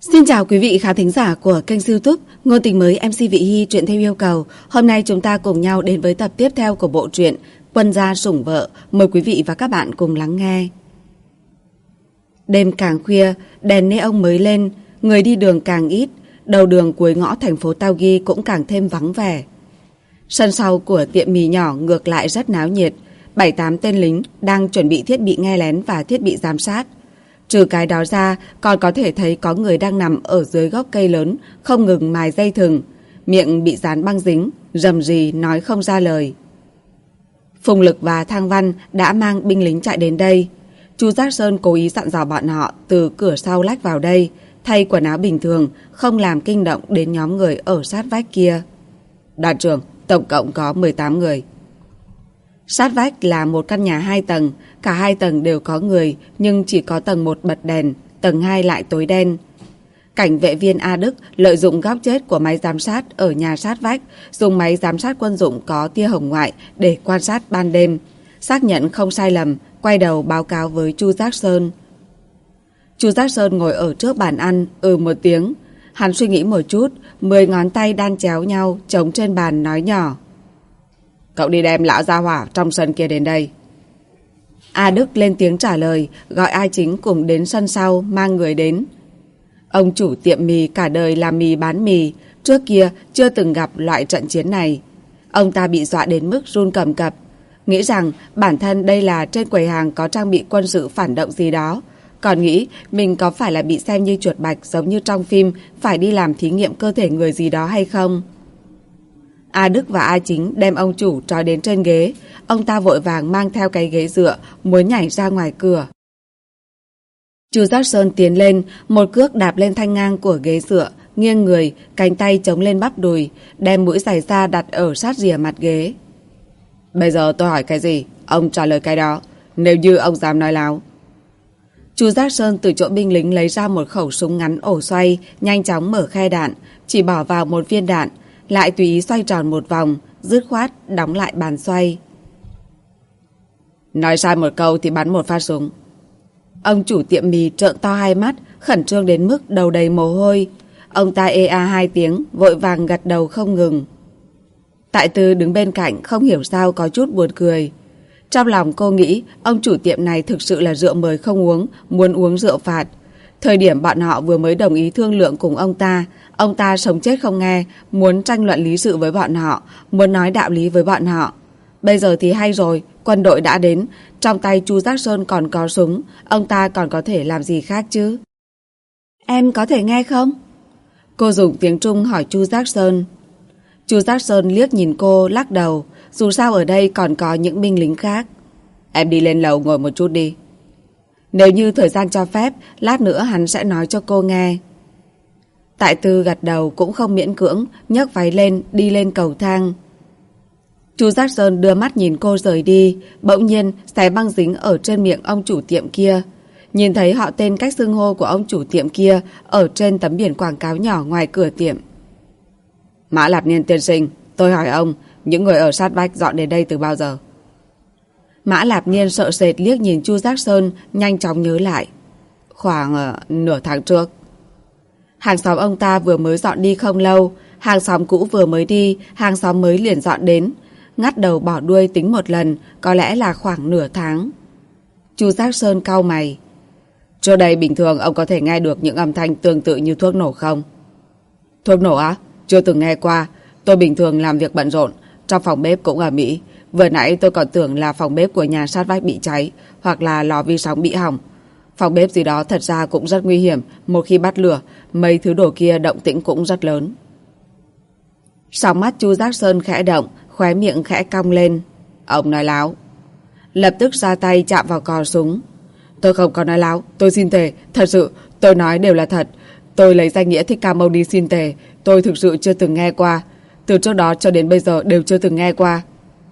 Xin chào quý vị khán thính giả của kênh YouTube Ngôn Tình Mới MC Vị Hy truyện theo yêu cầu. Hôm nay chúng ta cùng nhau đến với tập tiếp theo của bộ truyện Quân gia sủng vợ. Mời quý vị và các bạn cùng lắng nghe. Đêm càng khuya, đèn neon mới lên, người đi đường càng ít, đầu đường cuối ngõ thành phố Taogi cũng càng thêm vắng vẻ. Sân sau của tiệm mì nhỏ ngược lại rất náo nhiệt, 7-8 tên lính đang chuẩn bị thiết bị nghe lén và thiết bị giám sát. Trừ cái đó ra, còn có thể thấy có người đang nằm ở dưới gốc cây lớn, không ngừng mài dây thừng, miệng bị dán băng dính, rầm rì nói không ra lời. Phùng Lực và Thang Văn đã mang binh lính chạy đến đây. Chu Giác Sơn cố ý dặn dò bọn họ từ cửa sau lách vào đây, thay quần áo bình thường, không làm kinh động đến nhóm người ở sát vách kia. Đoàn trưởng, tổng cộng có 18 người. Sát vách là một căn nhà 2 tầng, cả 2 tầng đều có người, nhưng chỉ có tầng 1 bật đèn, tầng 2 lại tối đen. Cảnh vệ viên A Đức lợi dụng góc chết của máy giám sát ở nhà sát vách, dùng máy giám sát quân dụng có tia hồng ngoại để quan sát ban đêm. Xác nhận không sai lầm, quay đầu báo cáo với Chu Giác Sơn. Chu Giác Sơn ngồi ở trước bàn ăn, một tiếng. Hắn suy nghĩ một chút, 10 ngón tay đan chéo nhau, chống trên bàn nói nhỏ. Cậu đi đem lão gia hỏa trong sân kia đến đây. A Đức lên tiếng trả lời, gọi A Chính cùng đến sân sau, mang người đến. Ông chủ tiệm mì cả đời làm mì bán mì, trước kia chưa từng gặp loại trận chiến này. Ông ta bị dọa đến mức run cầm cập, nghĩ rằng bản thân đây là trên quầy hàng có trang bị quân sự phản động gì đó, còn nghĩ mình có phải là bị xem như chuột bạch giống như trong phim phải đi làm thí nghiệm cơ thể người gì đó hay không. A Đức và A Chính đem ông chủ trói đến trên ghế, ông ta vội vàng mang theo cái ghế dựa, muốn nhảy ra ngoài cửa. Chu Giác Sơn tiến lên, một cước đạp lên thanh ngang của ghế dựa, nghiêng người, cánh tay chống lên bắp đùi, đem mũi giày ra đặt ở sát rìa mặt ghế. Bây giờ tôi hỏi cái gì, ông trả lời cái đó, nếu như ông dám nói láo. Chu Giác Sơn từ chỗ binh lính lấy ra một khẩu súng ngắn ổ xoay, nhanh chóng mở khe đạn, chỉ bỏ vào một viên đạn, lại tùy ý xoay tròn một vòng, dứt khoát đóng lại bàn xoay. Nói sai một câu thì bắn một phát súng. Ông chủ tiệm mì trợn to hai mắt, khẩn trương đến mức đầu đầy mồ hôi. Ông ta ê a 2 tiếng, vội vàng gật đầu không ngừng. Tại Tư đứng bên cạnh không hiểu sao có chút buồn cười. Trong lòng cô nghĩ ông chủ tiệm này thực sự là rượu mời không uống, muốn uống rượu phạt. Thời điểm bọn họ vừa mới đồng ý thương lượng cùng ông ta sống chết không nghe, muốn tranh luận lý sự với bọn họ, muốn nói đạo lý với bọn họ. Bây giờ thì hay rồi, quân đội đã đến, trong tay Chu Giác Sơn còn có súng, ông ta còn có thể làm gì khác chứ? Em có thể nghe không? Cô dùng tiếng Trung hỏi Chu Giác Sơn. Chu Giác Sơn liếc nhìn cô, lắc đầu, dù sao ở đây còn có những binh lính khác. Em đi lên lầu ngồi một chút đi. Nếu như thời gian cho phép, lát nữa hắn sẽ nói cho cô nghe. Tại Tư gật đầu cũng không miễn cưỡng, nhấc váy lên, đi lên cầu thang. Chu Giác Sơn đưa mắt nhìn cô rời đi, bỗng nhiên xé băng dính ở trên miệng ông chủ tiệm kia. Nhìn thấy họ tên cách xưng hô của ông chủ tiệm kia ở trên tấm biển quảng cáo nhỏ ngoài cửa tiệm. Mã Lạp Niên tiên sinh, tôi hỏi ông, những người ở sát vách dọn đến đây từ bao giờ? Mã Lạp Niên sợ sệt liếc nhìn Chu Giác Sơn, nhanh chóng nhớ lại. Khoảng nửa tháng trước. Hàng xóm ông ta vừa mới dọn đi không lâu, hàng xóm cũ vừa mới đi, hàng xóm mới liền dọn đến. Ngắt đầu bỏ đuôi tính một lần, có lẽ là khoảng nửa tháng. Chu Giác Sơn cau mày. Trước đây bình thường ông có thể nghe được những âm thanh tương tự như thuốc nổ không? Thuốc nổ á? Chưa từng nghe qua. Tôi bình thường làm việc bận rộn, trong phòng bếp cũng ở Mỹ. Vừa nãy tôi còn tưởng là phòng bếp của nhà sát vách bị cháy, hoặc là lò vi sóng bị hỏng. Phòng bếp gì đó thật ra cũng rất nguy hiểm, một khi bắt lửa, mấy thứ đồ kia động tĩnh cũng rất lớn. Sóng mắt Chu Giác Sơn khẽ động, khóe miệng khẽ cong lên. Ông nói láo. Lập tức ra tay chạm vào cò súng. Tôi không có nói láo, tôi xin thề, thật sự, tôi nói đều là thật. Tôi lấy danh nghĩa Thích Ca Mâu Ni xin thề, tôi thực sự chưa từng nghe qua. Từ trước đó cho đến bây giờ đều chưa từng nghe qua.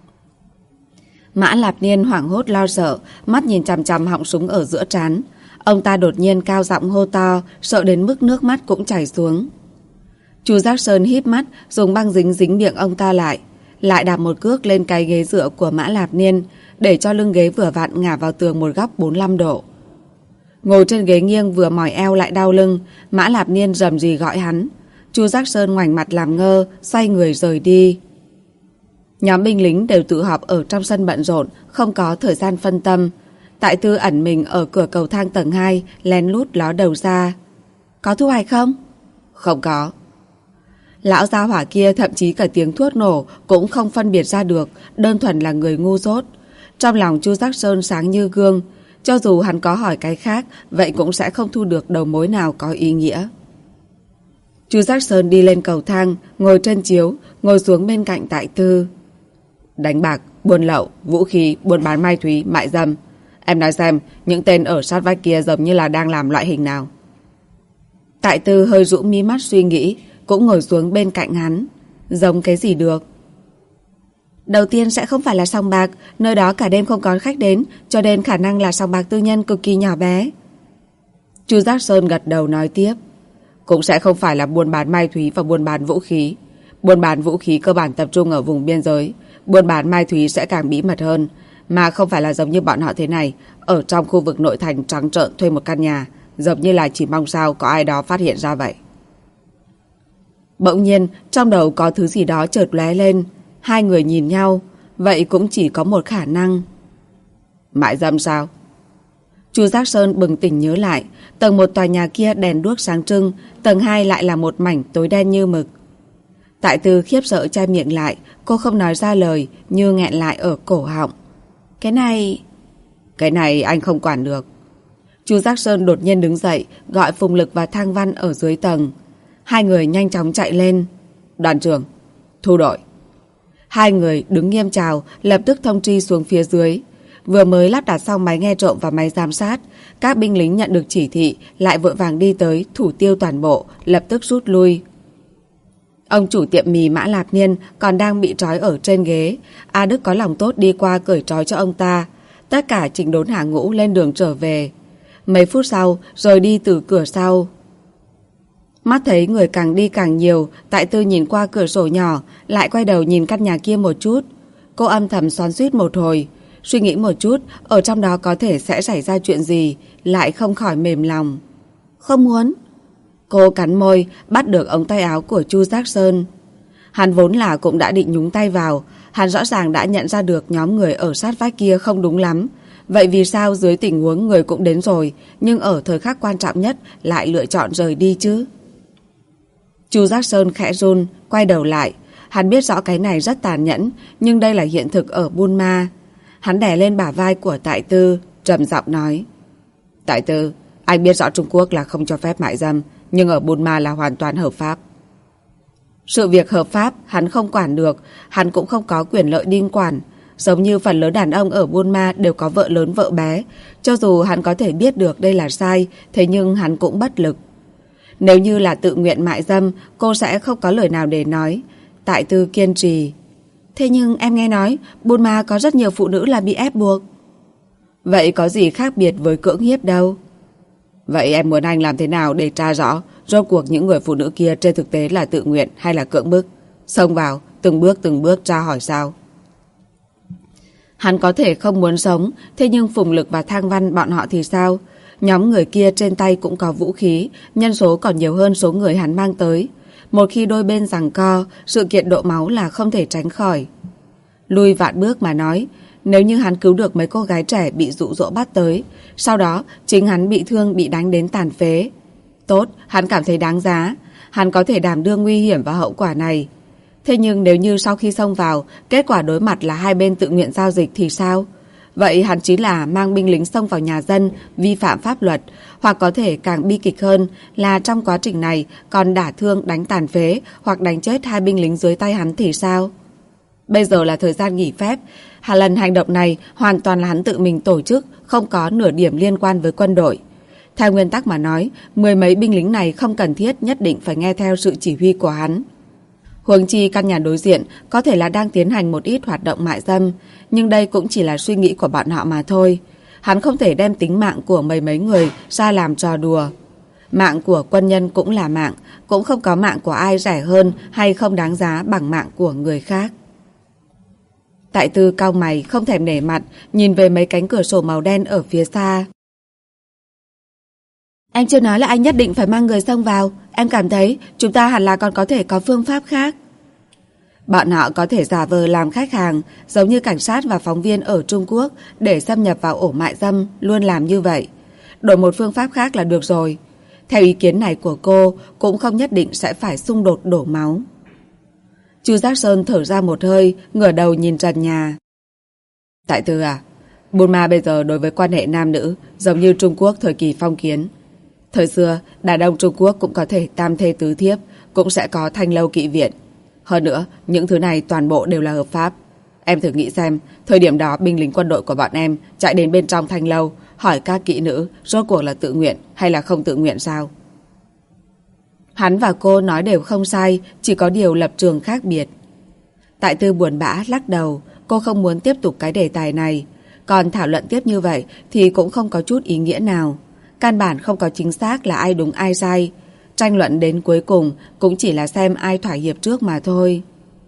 Mã Lạp Niên hoảng hốt lo sợ, mắt nhìn chằm chằm họng súng ở giữa trán. Ông ta đột nhiên cao giọng hô to, sợ đến mức nước mắt cũng chảy xuống. Chu Giác Sơn híp mắt, dùng băng dính dính miệng ông ta lại đạp một cước lên cái ghế dựa của Mã Lạp Niên, để cho lưng ghế vừa vặn ngả vào tường một góc 45 độ. Ngồi trên ghế nghiêng vừa mỏi eo lại đau lưng, Mã Lạp Niên rầm rì gọi hắn. Chu Giác Sơn ngoảnh mặt làm ngơ, xoay người rời đi. Nhóm binh lính đều tụ họp ở trong sân bận rộn, không có thời gian phân tâm. Tại Tư ẩn mình ở cửa cầu thang tầng 2, lén lút ló đầu ra. Có thu hoạch không? Không có. Lão gia hỏa kia thậm chí cả tiếng thuốc nổ cũng không phân biệt ra được, đơn thuần là người ngu dốt. Trong lòng Chu Giác Sơn sáng như gương, cho dù hắn có hỏi cái khác, vậy cũng sẽ không thu được đầu mối nào có ý nghĩa. Chu Giác Sơn đi lên cầu thang, ngồi trên chiếu, ngồi xuống bên cạnh Tại Tư. Đánh bạc, buôn lậu, vũ khí, buôn bán ma túy, mại dâm. Em nói xem, những tên ở sát vách kia giống như là đang làm loại hình nào? Tại Tư hơi rũ mí mắt suy nghĩ, cũng ngồi xuống bên cạnh hắn. Giống cái gì được? Đầu tiên sẽ không phải là sòng bạc, nơi đó cả đêm không có khách đến, cho nên khả năng là sòng bạc tư nhân cực kỳ nhỏ bé. Chu Giác Sơn gật đầu nói tiếp. Cũng sẽ không phải là buôn bán ma túy và buôn bán vũ khí. Buôn bán vũ khí cơ bản tập trung ở vùng biên giới, buôn bán ma túy sẽ càng bí mật hơn, mà không phải là giống như bọn họ thế này, ở trong khu vực nội thành trắng trợn thuê một căn nhà, giống như là chỉ mong sao có ai đó phát hiện ra vậy. Bỗng nhiên, trong đầu có thứ gì đó chợt lóe lên. Hai người nhìn nhau, vậy cũng chỉ có một khả năng. Mại dâm sao? Chu Giác Sơn bừng tỉnh nhớ lại, tầng 1 tòa nhà kia đèn đuốc sáng trưng, tầng 2 lại là một mảnh tối đen như mực. Tại Tư khiếp sợ che miệng lại, cô không nói ra lời, như nghẹn lại ở cổ họng. Cái này anh không quản được. Chu Giác Sơn đột nhiên đứng dậy, gọi Phùng Lực và Thang Văn ở dưới tầng. Hai người nhanh chóng chạy lên. Đoàn trưởng, thu đội. Hai người đứng nghiêm chào, lập tức thông tri xuống phía dưới. Vừa mới lắp đặt xong máy nghe trộm và máy giám sát, các binh lính nhận được chỉ thị lại vội vàng đi tới thủ tiêu toàn bộ, lập tức rút lui. Ông chủ tiệm mì Mã Lạp Niên còn đang bị trói ở trên ghế. A Đức có lòng tốt đi qua cởi trói cho ông ta. Tất cả chỉnh đốn hàng ngũ lên đường trở về. Mấy phút sau rồi đi từ cửa sau. Mắt thấy người càng đi càng nhiều, Tại Tư nhìn qua cửa sổ nhỏ, lại quay đầu nhìn căn nhà kia một chút. Cô âm thầm xoắn xuýt một hồi, suy nghĩ một chút ở trong đó có thể sẽ xảy ra chuyện gì, lại không khỏi mềm lòng. Không muốn. Cô cắn môi, bắt được ống tay áo của Chu Giác Sơn. Hắn vốn là cũng đã định nhúng tay vào, hắn rõ ràng đã nhận ra được nhóm người ở sát vách kia không đúng lắm. Vậy vì sao dưới tình huống người cũng đến rồi, nhưng ở thời khắc quan trọng nhất lại lựa chọn rời đi chứ? Chu Giác Sơn khẽ run, quay đầu lại. Hắn biết rõ cái này rất tàn nhẫn, nhưng đây là hiện thực ở Buôn Ma. Hắn đè lên bả vai của Tại Tư, trầm giọng nói. Tại Tư, anh biết rõ Trung Quốc là không cho phép mại dâm, nhưng ở Buôn Ma là hoàn toàn hợp pháp. Sự việc hợp pháp hắn không quản được, hắn cũng không có quyền lợi điên quản. Giống như phần lớn đàn ông ở Buôn Ma đều có vợ lớn vợ bé. Cho dù hắn có thể biết được đây là sai, thế nhưng hắn cũng bất lực. Nếu như là tự nguyện mại dâm, cô sẽ không có lời nào để nói. Tại Tư kiên trì. Thế nhưng em nghe nói Buôn Ma có rất nhiều phụ nữ là bị ép buộc. Vậy có gì khác biệt với cưỡng hiếp đâu? Vậy em muốn anh làm thế nào để tra rõ rốt cuộc những người phụ nữ kia trên thực tế là tự nguyện hay là cưỡng bức? Xông vào, từng bước tra hỏi sao? Hắn có thể không muốn sống, thế nhưng Phùng Lực và Thang Văn bọn họ thì sao? Nhóm người kia trên tay cũng có vũ khí, nhân số còn nhiều hơn số người hắn mang tới. Một khi đôi bên giằng co, sự kiện đổ máu là không thể tránh khỏi. Lui vạn bước mà nói, nếu như hắn cứu được mấy cô gái trẻ bị dụ dỗ bắt tới, sau đó chính hắn bị thương bị đánh đến tàn phế. Tốt, hắn cảm thấy đáng giá, hắn có thể đảm đương nguy hiểm và hậu quả này. Thế nhưng nếu như sau khi xông vào, kết quả đối mặt là hai bên tự nguyện giao dịch thì sao? Vậy hắn chính là mang binh lính xông vào nhà dân, vi phạm pháp luật, hoặc có thể càng bi kịch hơn là trong quá trình này còn đả thương, đánh tàn phế hoặc đánh chết hai binh lính dưới tay hắn thì sao? Bây giờ là thời gian nghỉ phép, lần hành động này hoàn toàn là hắn tự mình tổ chức, không có nửa điểm liên quan với quân đội. Theo nguyên tắc mà nói, mười mấy binh lính này không cần thiết nhất định phải nghe theo sự chỉ huy của hắn. Huống chi căn nhà đối diện có thể là đang tiến hành một ít hoạt động mại dâm, nhưng đây cũng chỉ là suy nghĩ của bọn họ mà thôi. Hắn không thể đem tính mạng của mấy người ra làm trò đùa. Mạng của quân nhân cũng là mạng, cũng không có mạng của ai rẻ hơn hay không đáng giá bằng mạng của người khác. Tại Tư cau mày không thèm nể mặt, nhìn về mấy cánh cửa sổ màu đen ở phía xa. Anh chưa nói là anh nhất định phải mang người xông vào. Em cảm thấy chúng ta hẳn là còn có thể có phương pháp khác. Bọn họ có thể giả vờ làm khách hàng, giống như cảnh sát và phóng viên ở Trung Quốc để xâm nhập vào ổ mại dâm luôn làm như vậy. Đổi một phương pháp khác là được rồi. Theo ý kiến này của cô, cũng không nhất định sẽ phải xung đột đổ máu. Chu Giác Sơn thở ra một hơi, ngửa đầu nhìn trần nhà. Tại Tư à, Burma bây giờ đối với quan hệ nam nữ giống như Trung Quốc thời kỳ phong kiến. Thời xưa, đàn ông Trung Quốc cũng có thể tam thê tứ thiếp, cũng sẽ có thanh lâu kỵ viện. Hơn nữa, những thứ này toàn bộ đều là hợp pháp. Em thử nghĩ xem, thời điểm đó binh lính quân đội của bọn em chạy đến bên trong thanh lâu, hỏi các kỹ nữ rốt cuộc là tự nguyện hay là không tự nguyện sao? Hắn và cô nói đều không sai, chỉ có điều lập trường khác biệt. Tại Tư buồn bã lắc đầu, cô không muốn tiếp tục cái đề tài này. Còn thảo luận tiếp như vậy thì cũng không có chút ý nghĩa nào. Căn bản không có chính xác là ai đúng ai sai. Tranh luận đến cuối cùng cũng chỉ là xem ai thỏa hiệp trước mà thôi.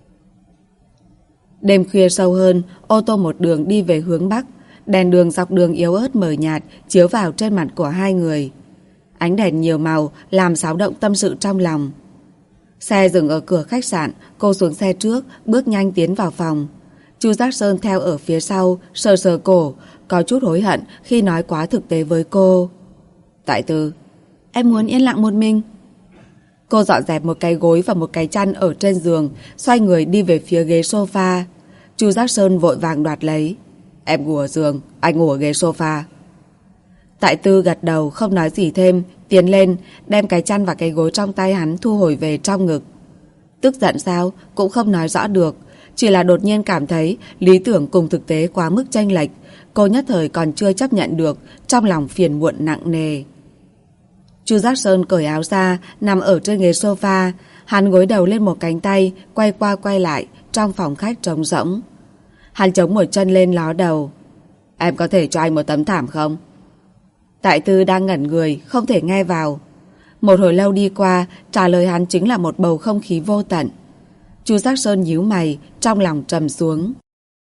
Đêm khuya sâu hơn, ô tô một đường đi về hướng Bắc. Đèn đường dọc đường yếu ớt mờ nhạt chiếu vào trên mặt của hai người. Ánh đèn nhiều màu làm xáo động tâm sự trong lòng. Xe dừng ở cửa khách sạn, cô xuống xe trước, bước nhanh tiến vào phòng. Chu Giác Sơn theo ở phía sau, sờ sờ cổ, có chút hối hận khi nói quá thực tế với cô. Tại Tư, em muốn yên lặng một mình. Cô dọn dẹp một cái gối và một cái chăn ở trên giường, xoay người đi về phía ghế sofa. Chu Giác Sơn vội vàng đoạt lấy. Em ngủ ở giường, anh ngủ ở ghế sofa. Tại Tư gật đầu không nói gì thêm, tiến lên, đem cái chăn và cái gối trong tay hắn thu hồi về trong ngực. Tức giận sao cũng không nói rõ được, chỉ là đột nhiên cảm thấy lý tưởng cùng thực tế quá mức chênh lệch. Cô nhất thời còn chưa chấp nhận được, trong lòng phiền muộn nặng nề. Chu Giác Sơn cởi áo ra, nằm ở trên ghế sofa. Hắn gối đầu lên một cánh tay, quay qua quay lại trong phòng khách trống rỗng. Hắn chống một chân lên ló đầu. Em có thể cho anh một tấm thảm không? Tại Tư đang ngẩn người, không thể nghe vào. Một hồi lâu đi qua, trả lời hắn chính là một bầu không khí vô tận. Chu Giác Sơn nhíu mày, trong lòng trầm xuống.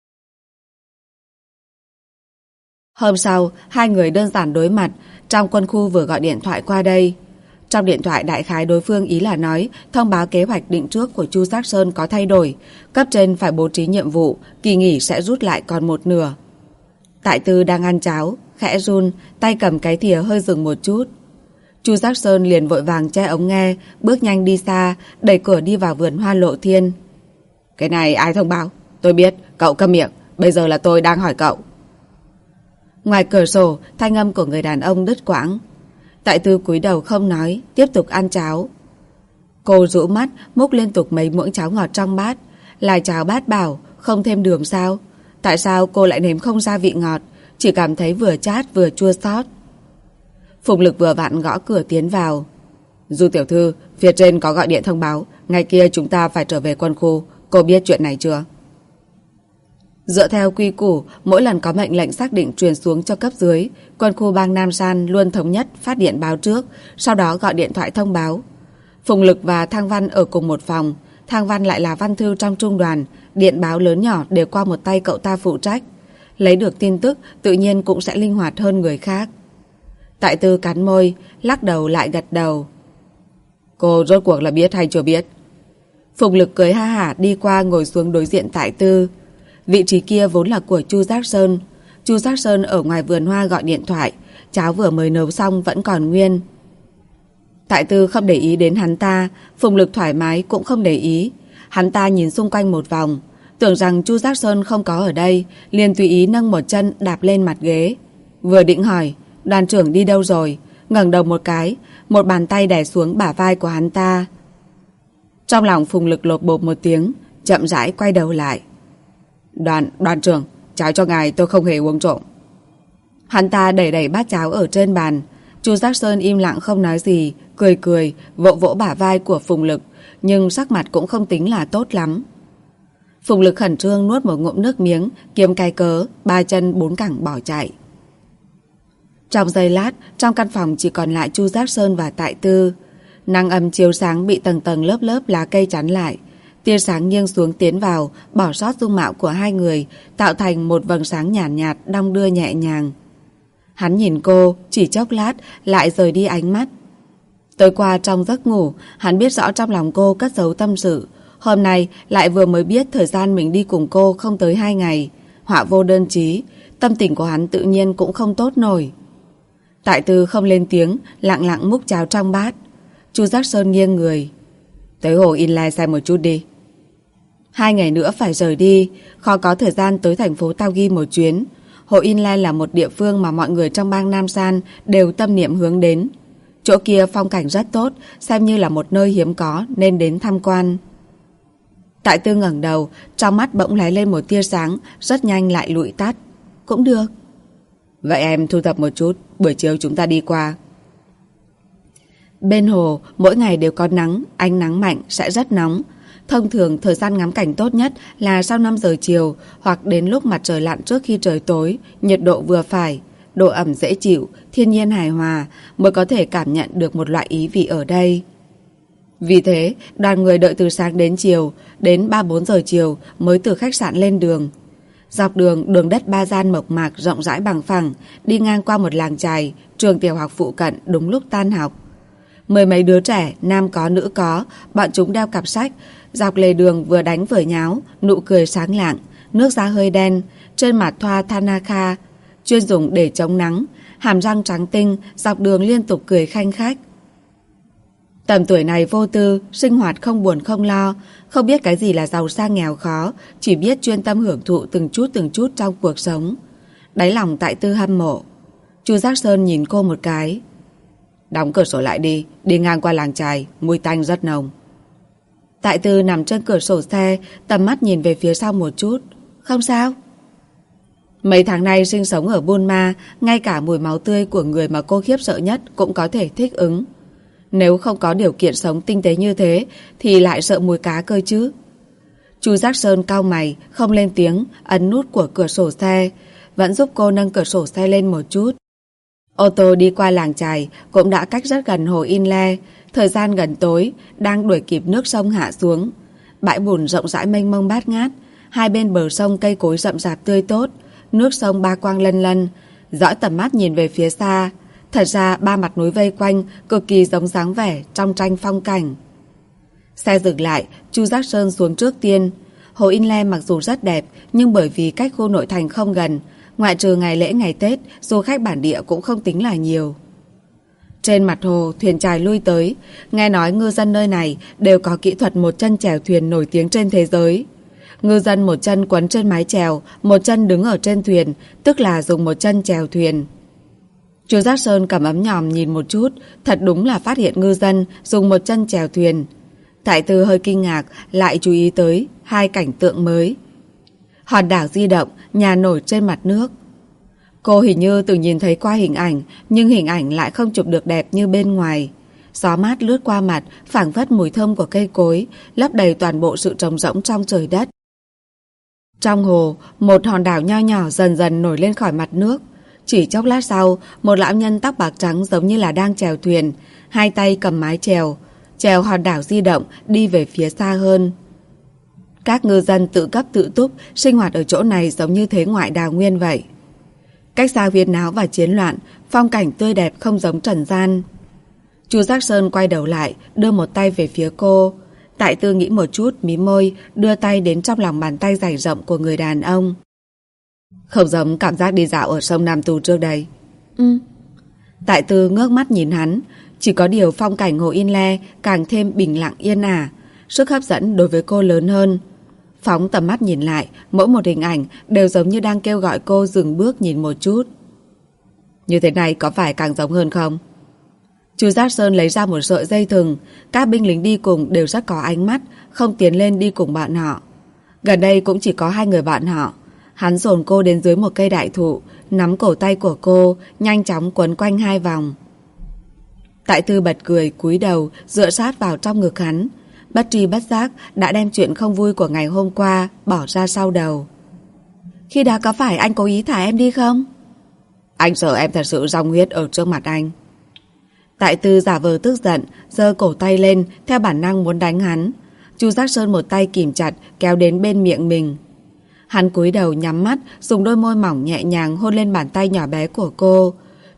Hôm sau, hai người đơn giản đối mặt. Trong quân khu vừa gọi điện thoại qua đây. Trong điện thoại đại khái đối phương ý là nói thông báo kế hoạch định trước của Chu Giác Sơn có thay đổi. Cấp trên phải bố trí nhiệm vụ, kỳ nghỉ sẽ rút lại còn một nửa. Tại Tư đang ăn cháo, khẽ run, tay cầm cái thìa hơi dừng một chút. Chu Giác Sơn liền vội vàng che ống nghe, bước nhanh đi xa, đẩy cửa đi vào vườn hoa Lộ Thiên. Cái này ai thông báo? Tôi biết, cậu câm miệng, bây giờ là tôi đang hỏi cậu. Ngoài cửa sổ, thanh âm của người đàn ông đứt quãng. Tại Tư cúi đầu không nói, tiếp tục ăn cháo. Cô rũ mắt, múc liên tục mấy muỗng cháo ngọt trong bát. Là cháo bát bảo, không thêm đường sao? Tại sao cô lại nếm không ra vị ngọt, chỉ cảm thấy vừa chát vừa chua xót? Phùng Lực vừa vặn gõ cửa tiến vào. Du tiểu thư, phía trên có gọi điện thông báo, ngày kia chúng ta phải trở về quân khu, cô biết chuyện này chưa? Dựa theo quy củ, mỗi lần có mệnh lệnh xác định truyền xuống cho cấp dưới, quân khu bang Nam San luôn thống nhất phát điện báo trước, sau đó gọi điện thoại thông báo. Phùng Lực và Thang Văn ở cùng một phòng, Thang Văn lại là văn thư trong trung đoàn, điện báo lớn nhỏ đều qua một tay cậu ta phụ trách. Lấy được tin tức tự nhiên cũng sẽ linh hoạt hơn người khác. Tại Tư cắn môi, lắc đầu lại gật đầu. Cô rốt cuộc là biết hay chưa biết? Phùng Lực cười ha hả đi qua ngồi xuống đối diện Tại Tư. Vị trí kia vốn là của Chu Giác Sơn. Chu Giác Sơn ở ngoài vườn hoa gọi điện thoại, cháo vừa mới nấu xong vẫn còn nguyên. Tại Tư không để ý đến hắn ta, Phùng Lực thoải mái cũng không để ý. Hắn ta nhìn xung quanh một vòng, tưởng rằng Chu Giác Sơn không có ở đây, liền tùy ý nâng một chân đạp lên mặt ghế. Vừa định hỏi đoàn trưởng đi đâu rồi, ngẩng đầu một cái, một bàn tay đè xuống bả vai của hắn ta. Trong lòng Phùng Lực lột bột một tiếng, chậm rãi quay đầu lại. Đoàn trưởng, cháo cho ngài tôi không hề uống trộm. Hắn ta đẩy đẩy bát cháo ở trên bàn. Chu Giác Sơn im lặng không nói gì, cười cười, vỗ vỗ bả vai của Phùng Lực, nhưng sắc mặt cũng không tính là tốt lắm. Phùng Lực khẩn trương nuốt một ngụm nước miếng, kiếm cái cớ, ba chân bốn cẳng bỏ chạy. Trong giây lát, trong căn phòng chỉ còn lại Chu Giác Sơn và Tại Tư. Nắng ấm chiếu sáng bị tầng tầng lớp lớp lá cây chắn lại. Tia sáng nghiêng xuống tiến vào, bỏ sót dung mạo của hai người, tạo thành một vầng sáng nhàn nhạt, đong đưa nhẹ nhàng. Hắn nhìn cô, chỉ chốc lát, lại rời đi ánh mắt. Tối qua trong giấc ngủ, hắn biết rõ trong lòng cô cất giấu tâm sự. Hôm nay lại vừa mới biết thời gian mình đi cùng cô không tới 2 ngày. Họa vô đơn chí, tâm tình của hắn tự nhiên cũng không tốt nổi. Tại Tư không lên tiếng, lặng lặng múc cháo trong bát. Chu Giác Sơn nghiêng người. Tới Hồ Inle xem một chút đi. 2 ngày nữa phải rời đi, khó có thời gian tới thành phố Tao Ghi một chuyến. Hồ Inle là một địa phương mà mọi người trong bang Nam San đều tâm niệm hướng đến. Chỗ kia phong cảnh rất tốt, xem như là một nơi hiếm có nên đến tham quan. Tại Tư ngẩng đầu, trong mắt bỗng lóe lên một tia sáng, rất nhanh lại lụi tắt. Cũng được. Vậy em thu thập một chút, buổi chiều chúng ta đi qua. Bên hồ, mỗi ngày đều có nắng, ánh nắng mạnh sẽ rất nóng. Thông thường thời gian ngắm cảnh tốt nhất là sau 5 giờ chiều hoặc đến lúc mặt trời lặn trước khi trời tối, nhiệt độ vừa phải, độ ẩm dễ chịu, thiên nhiên hài hòa mới có thể cảm nhận được một loại ý vị ở đây. Vì thế, đoàn người đợi từ sáng đến chiều, đến 3-4 giờ chiều mới từ khách sạn lên đường. Dọc đường, đường đất ba gian mộc mạc rộng rãi bằng phẳng, đi ngang qua một làng chài, trường tiểu học phụ cận đúng lúc tan học. 10 mấy đứa trẻ, nam có nữ có, bọn chúng đeo cặp sách, dọc lề đường vừa đánh vừa nháo, nụ cười sáng lạng, nước da hơi đen, trên mặt thoa Tanaka, chuyên dùng để chống nắng, hàm răng trắng tinh, dọc đường liên tục cười khanh khách. Tầm tuổi này vô tư, sinh hoạt không buồn không lo, không biết cái gì là giàu sang nghèo khó, chỉ biết chuyên tâm hưởng thụ từng chút trong cuộc sống. Đáy lòng Tại Tư hâm mộ. Chu Giác Sơn nhìn cô một cái. Đóng cửa sổ lại đi, đi ngang qua làng chài, mùi tanh rất nồng. Tại Tư nằm trên cửa sổ xe, tầm mắt nhìn về phía sau một chút. Không sao. Mấy tháng nay sinh sống ở Buôn Ma, ngay cả mùi máu tươi của người mà cô khiếp sợ nhất cũng có thể thích ứng. Nếu không có điều kiện sống tinh tế như thế thì lại sợ mùi cá cơ chứ. Chu Giác Sơn cau mày, không lên tiếng, ấn nút của cửa sổ xe, vẫn giúp cô nâng cửa sổ xe lên một chút. Ô tô đi qua làng chài cũng đã cách rất gần hồ Inle. Thời gian gần tối, đang đuổi kịp nước sông hạ xuống. Bãi bùn rộng rãi mênh mông bát ngát, hai bên bờ sông cây cối rậm rạp tươi tốt, nước sông ba quang lân lân. Dõi tầm mắt nhìn về phía xa, thật ra ba mặt núi vây quanh cực kỳ giống dáng vẻ trong tranh phong cảnh. Xe dừng lại, Chu Giác Sơn xuống trước tiên. Hồ Inle mặc dù rất đẹp, nhưng bởi vì cách khu nội thành không gần, ngoại trừ ngày lễ ngày Tết, du khách bản địa cũng không tính là nhiều. Trên mặt hồ, thuyền chài lui tới. Nghe nói ngư dân nơi này đều có kỹ thuật một chân chèo thuyền nổi tiếng trên thế giới. Ngư dân một chân quấn trên mái chèo, một chân đứng ở trên thuyền, tức là dùng một chân chèo thuyền. Chu Giác Sơn cầm ấm nhòm nhìn một chút, thật đúng là phát hiện ngư dân dùng một chân chèo thuyền. Tại Tư hơi kinh ngạc, lại chú ý tới hai cảnh tượng mới. Hòn đảo di động, nhà nổi trên mặt nước. Cô hình như từng nhìn thấy qua hình ảnh, nhưng hình ảnh lại không chụp được đẹp như bên ngoài. Gió mát lướt qua mặt, phảng phất mùi thơm của cây cối, lấp đầy toàn bộ sự trống rỗng trong trời đất. Trong hồ, một hòn đảo nho nhỏ dần dần nổi lên khỏi mặt nước. Chỉ chốc lát sau, một lão nhân tóc bạc trắng giống như là đang chèo thuyền, hai tay cầm mái chèo, chèo hòn đảo di động đi về phía xa hơn. Các ngư dân tự cấp tự túc, sinh hoạt ở chỗ này giống như thế ngoại đào nguyên vậy. Cách xa huyên náo và chiến loạn, phong cảnh tươi đẹp không giống trần gian. Chu Giác Sơn quay đầu lại, đưa một tay về phía cô. Tại Tư nghĩ một chút, mím môi, đưa tay đến trong lòng bàn tay dày rộng của người đàn ông. Không giống cảm giác đi dạo ở sông Nam Tu trước đây. Tại Tư ngước mắt nhìn hắn. Chỉ có điều phong cảnh hồ Inle càng thêm bình lặng yên ả, sức hấp dẫn đối với cô lớn hơn. Phóng tầm mắt nhìn lại, mỗi một hình ảnh đều giống như đang kêu gọi cô dừng bước nhìn một chút. Như thế này có phải càng giống hơn không? Chu Giác Sơn lấy ra một sợi dây thừng. Các binh lính đi cùng đều rất có ánh mắt, không tiến lên đi cùng bạn họ. Gần đây cũng chỉ có hai người bạn họ. Hắn dồn cô đến dưới một cây đại thụ, nắm cổ tay của cô, nhanh chóng quấn quanh hai vòng. Tại Tư bật cười, cúi đầu, dựa sát vào trong ngực hắn. Bất tri bất giác đã đem chuyện không vui của ngày hôm qua bỏ ra sau đầu. Khi đó có phải anh cố ý thả em đi không? Anh sợ em thật sự ròng huyết ở trước mặt anh. Tại Tư giả vờ tức giận, giơ cổ tay lên, theo bản năng muốn đánh hắn. Chu Giác Sơn một tay kìm chặt, kéo đến bên miệng mình. Hắn cúi đầu nhắm mắt, dùng đôi môi mỏng nhẹ nhàng hôn lên bàn tay nhỏ bé của cô.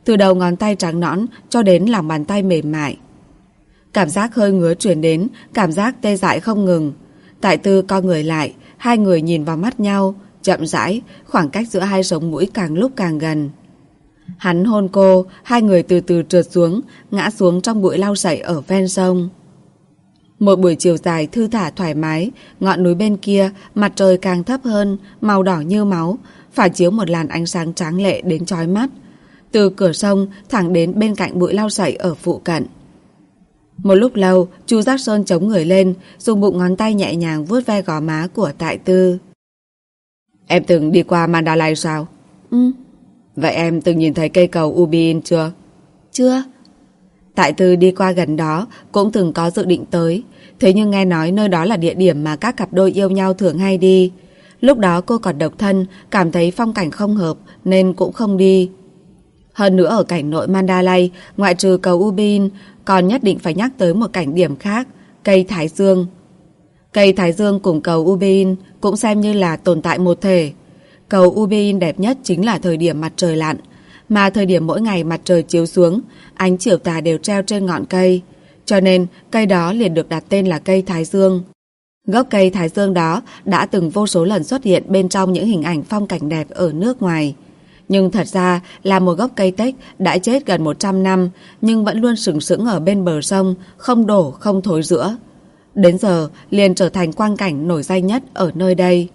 từ đầu ngón tay trắng nõn cho đến lòng bàn tay mềm mại. Cảm giác hơi ngứa truyền đến, cảm giác tê dại không ngừng. Tại Tư co người lại, hai người nhìn vào mắt nhau, chậm rãi, khoảng cách giữa hai sống mũi càng lúc càng gần. Hắn hôn cô, hai người từ từ trượt xuống, ngã xuống trong bụi lau sậy ở ven sông. Một buổi chiều dài thư thả thoải mái, ngọn núi bên kia, mặt trời càng thấp hơn, màu đỏ như máu, phản chiếu một làn ánh sáng tráng lệ đến chói mắt. Từ cửa sông thẳng đến bên cạnh bụi lau sậy ở phụ cận. Một lúc lâu, Chu Giác Sơn chống người lên, dùng bụng ngón tay nhẹ nhàng vuốt ve gò má của Tại Tư. Em từng đi qua Mandalay sao? Vậy em từng nhìn thấy cây cầu Ubin chưa? Chưa. Tại Tư đi qua gần đó, cũng từng có dự định tới. Thế nhưng nghe nói nơi đó là địa điểm mà các cặp đôi yêu nhau thường hay đi. Lúc đó cô còn độc thân, cảm thấy phong cảnh không hợp nên cũng không đi. Hơn nữa ở cảnh nội Mandalay, ngoại trừ cầu Ubin, còn nhất định phải nhắc tới một cảnh điểm khác, cây Thái Dương. Cây Thái Dương cùng cầu Ubin cũng xem như là tồn tại một thể. Cầu Ubin đẹp nhất chính là thời điểm mặt trời lặn, mà thời điểm mỗi ngày mặt trời chiếu xuống, ánh chiều tà đều treo trên ngọn cây. Cho nên cây đó liền được đặt tên là cây Thái Dương. Gốc cây Thái Dương đó đã từng vô số lần xuất hiện bên trong những hình ảnh phong cảnh đẹp ở nước ngoài. Nhưng thật ra là một gốc cây tếch đã chết gần 100 năm nhưng vẫn luôn sừng sững ở bên bờ sông, không đổ không thối rữa. Đến giờ liền trở thành quang cảnh nổi danh nhất ở nơi đây.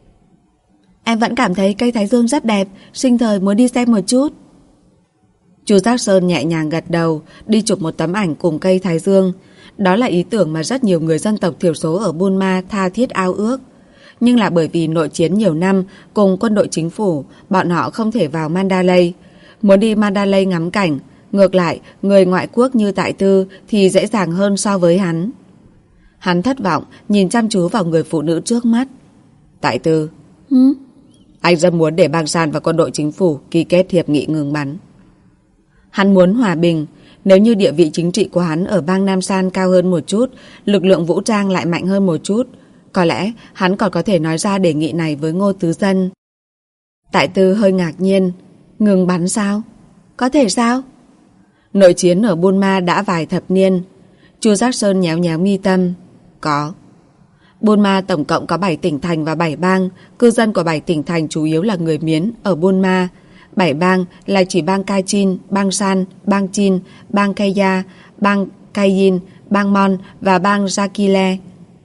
Em vẫn cảm thấy cây Thái Dương rất đẹp, sinh thời muốn đi xem một chút. Chu Giác Sơn nhẹ nhàng gật đầu, đi chụp một tấm ảnh cùng cây Thái Dương. Đó là ý tưởng mà rất nhiều người dân tộc thiểu số ở Burma tha thiết ao ước. Nhưng là bởi vì nội chiến nhiều năm cùng quân đội chính phủ, bọn họ không thể vào Mandalay. Muốn đi Mandalay ngắm cảnh, ngược lại, người ngoại quốc như Tại Tư thì dễ dàng hơn so với hắn. Hắn thất vọng, nhìn chăm chú vào người phụ nữ trước mắt. Tại Tư, anh rất muốn để Bang San và quân đội chính phủ ký kết hiệp nghị ngừng bắn. Hắn muốn hòa bình. Nếu như địa vị chính trị của hắn ở bang Nam San cao hơn một chút, lực lượng vũ trang lại mạnh hơn một chút, có lẽ hắn còn có thể nói ra đề nghị này với Ngô Tứ Dân. Tại Tư hơi ngạc nhiên. Ngừng bắn sao? Có thể sao? Nội chiến ở Burma đã vài thập niên. Chu Giác Sơn nhéo nhéo mi tâm. Có. Burma tổng cộng có 7 tỉnh thành và 7 bang. Cư dân của 7 tỉnh thành chủ yếu là người Miến ở Burma. 7 bang là chỉ bang Kachin, bang San, bang Chin, bang Kaya, bang Kayin, bang Mon và bang Jakile.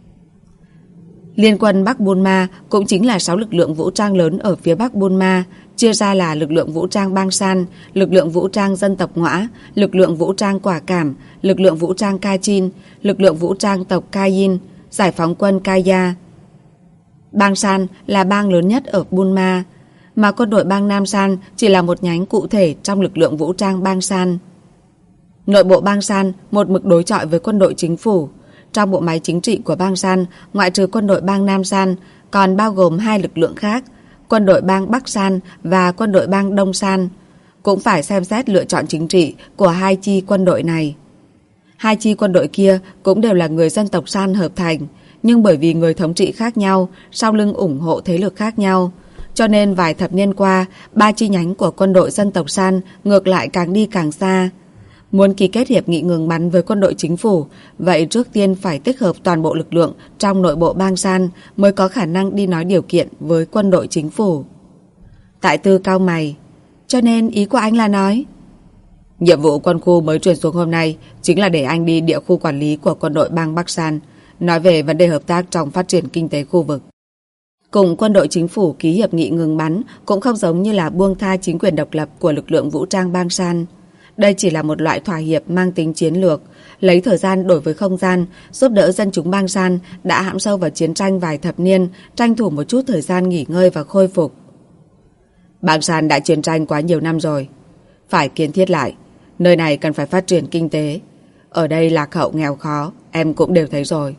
Liên quân Bắc Burma cũng chính là 6 lực lượng vũ trang lớn ở phía Bắc Burma, chia ra là lực lượng vũ trang bang San, lực lượng vũ trang dân tộc Ngõa, lực lượng vũ trang Quả Cảm, lực lượng vũ trang Kachin, lực lượng vũ trang tộc Kayin, giải phóng quân Kaya. Bang San là bang lớn nhất ở Burma, mà quân đội bang Nam San chỉ là một nhánh cụ thể trong lực lượng vũ trang bang San. Nội bộ bang San một mực đối chọi với quân đội chính phủ. Trong bộ máy chính trị của bang San, ngoại trừ quân đội bang Nam San, còn bao gồm 2 lực lượng khác, quân đội bang Bắc San và quân đội bang Đông San. Cũng phải xem xét lựa chọn chính trị của 2 chi quân đội này. 2 chi quân đội kia cũng đều là người dân tộc San hợp thành, nhưng bởi vì người thống trị khác nhau, sau lưng ủng hộ thế lực khác nhau, cho nên vài thập niên qua, 3 chi nhánh của quân đội dân tộc San ngược lại càng đi càng xa. Muốn ký kết hiệp nghị ngừng bắn với quân đội chính phủ, vậy trước tiên phải tích hợp toàn bộ lực lượng trong nội bộ bang San mới có khả năng đi nói điều kiện với quân đội chính phủ. Tại Tư cau mày. Cho nên ý của anh là nói, nhiệm vụ quân khu mới chuyển xuống hôm nay chính là để anh đi địa khu quản lý của quân đội bang Bắc San, nói về vấn đề hợp tác trong phát triển kinh tế khu vực. Cùng quân đội chính phủ ký hiệp nghị ngừng bắn cũng không giống như là buông tha chính quyền độc lập của lực lượng vũ trang bang San. Đây chỉ là một loại thỏa hiệp mang tính chiến lược, lấy thời gian đổi với không gian, giúp đỡ dân chúng bang San đã hãm sâu vào chiến tranh vài thập niên, tranh thủ một chút thời gian nghỉ ngơi và khôi phục. Bang San đã chiến tranh quá nhiều năm rồi, phải kiến thiết lại. Nơi này cần phải phát triển kinh tế. Ở đây lạc hậu nghèo khó, em cũng đều thấy rồi.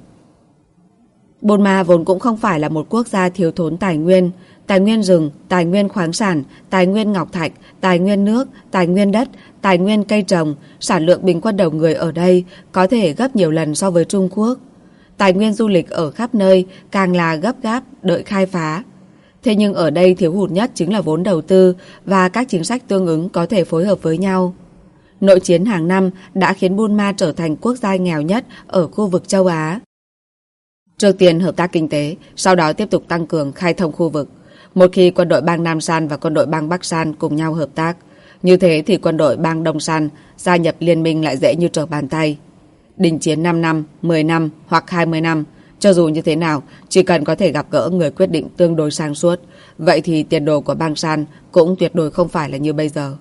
Burma vốn cũng không phải là một quốc gia thiếu thốn tài nguyên rừng, tài nguyên khoáng sản, tài nguyên ngọc thạch, tài nguyên nước, tài nguyên đất, tài nguyên cây trồng, sản lượng bình quân đầu người ở đây có thể gấp nhiều lần so với Trung Quốc. Tài nguyên du lịch ở khắp nơi càng là gấp gáp đợi khai phá. Thế nhưng ở đây thiếu hụt nhất chính là vốn đầu tư và các chính sách tương ứng có thể phối hợp với nhau. Nội chiến hàng năm đã khiến Burma trở thành quốc gia nghèo nhất ở khu vực châu Á. Trước tiên hợp tác kinh tế, sau đó tiếp tục tăng cường khai thông khu vực. Một khi quân đội bang Nam San và quân đội bang Bắc San cùng nhau hợp tác, như thế thì quân đội bang Đông San gia nhập liên minh lại dễ như trở bàn tay. Đình chiến 5 năm, 10 năm hoặc 20 năm, cho dù như thế nào, chỉ cần có thể gặp gỡ người quyết định tương đối sáng suốt, vậy thì tiền đồ của bang San cũng tuyệt đối không phải là như bây giờ.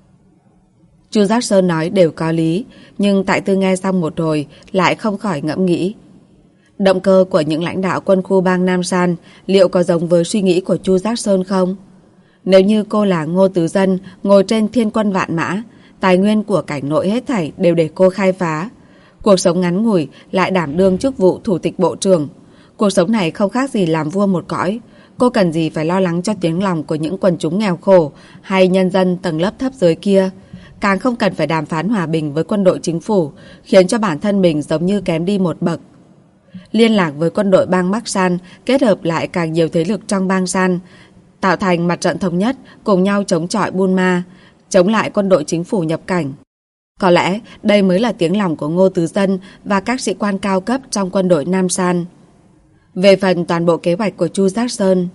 Chu Giác Sơn nói đều có lý, nhưng Tại Tư nghe xong một hồi lại không khỏi ngẫm nghĩ. Động cơ của những lãnh đạo quân khu bang Nam San liệu có giống với suy nghĩ của Chu Giác Sơn không? Nếu như cô là Ngô Tứ Dân ngồi trên thiên quân vạn mã, tài nguyên của cảnh nội hết thảy đều để cô khai phá. Cuộc sống ngắn ngủi lại đảm đương chức vụ thủ tịch bộ trưởng. Cuộc sống này không khác gì làm vua một cõi. Cô cần gì phải lo lắng cho tiếng lòng của những quần chúng nghèo khổ hay nhân dân tầng lớp thấp dưới kia. Càng không cần phải đàm phán hòa bình với quân đội chính phủ, khiến cho bản thân mình giống như kém đi một bậc. Liên lạc với quân đội bang Bắc San, kết hợp lại càng nhiều thế lực trong bang San, tạo thành mặt trận thống nhất, cùng nhau chống chọi Burma, chống lại quân đội chính phủ nhập cảnh. Có lẽ đây mới là tiếng lòng của Ngô Tứ Dân và các sĩ quan cao cấp trong quân đội Nam San. Về phần toàn bộ kế hoạch của Chu Giác Sơn,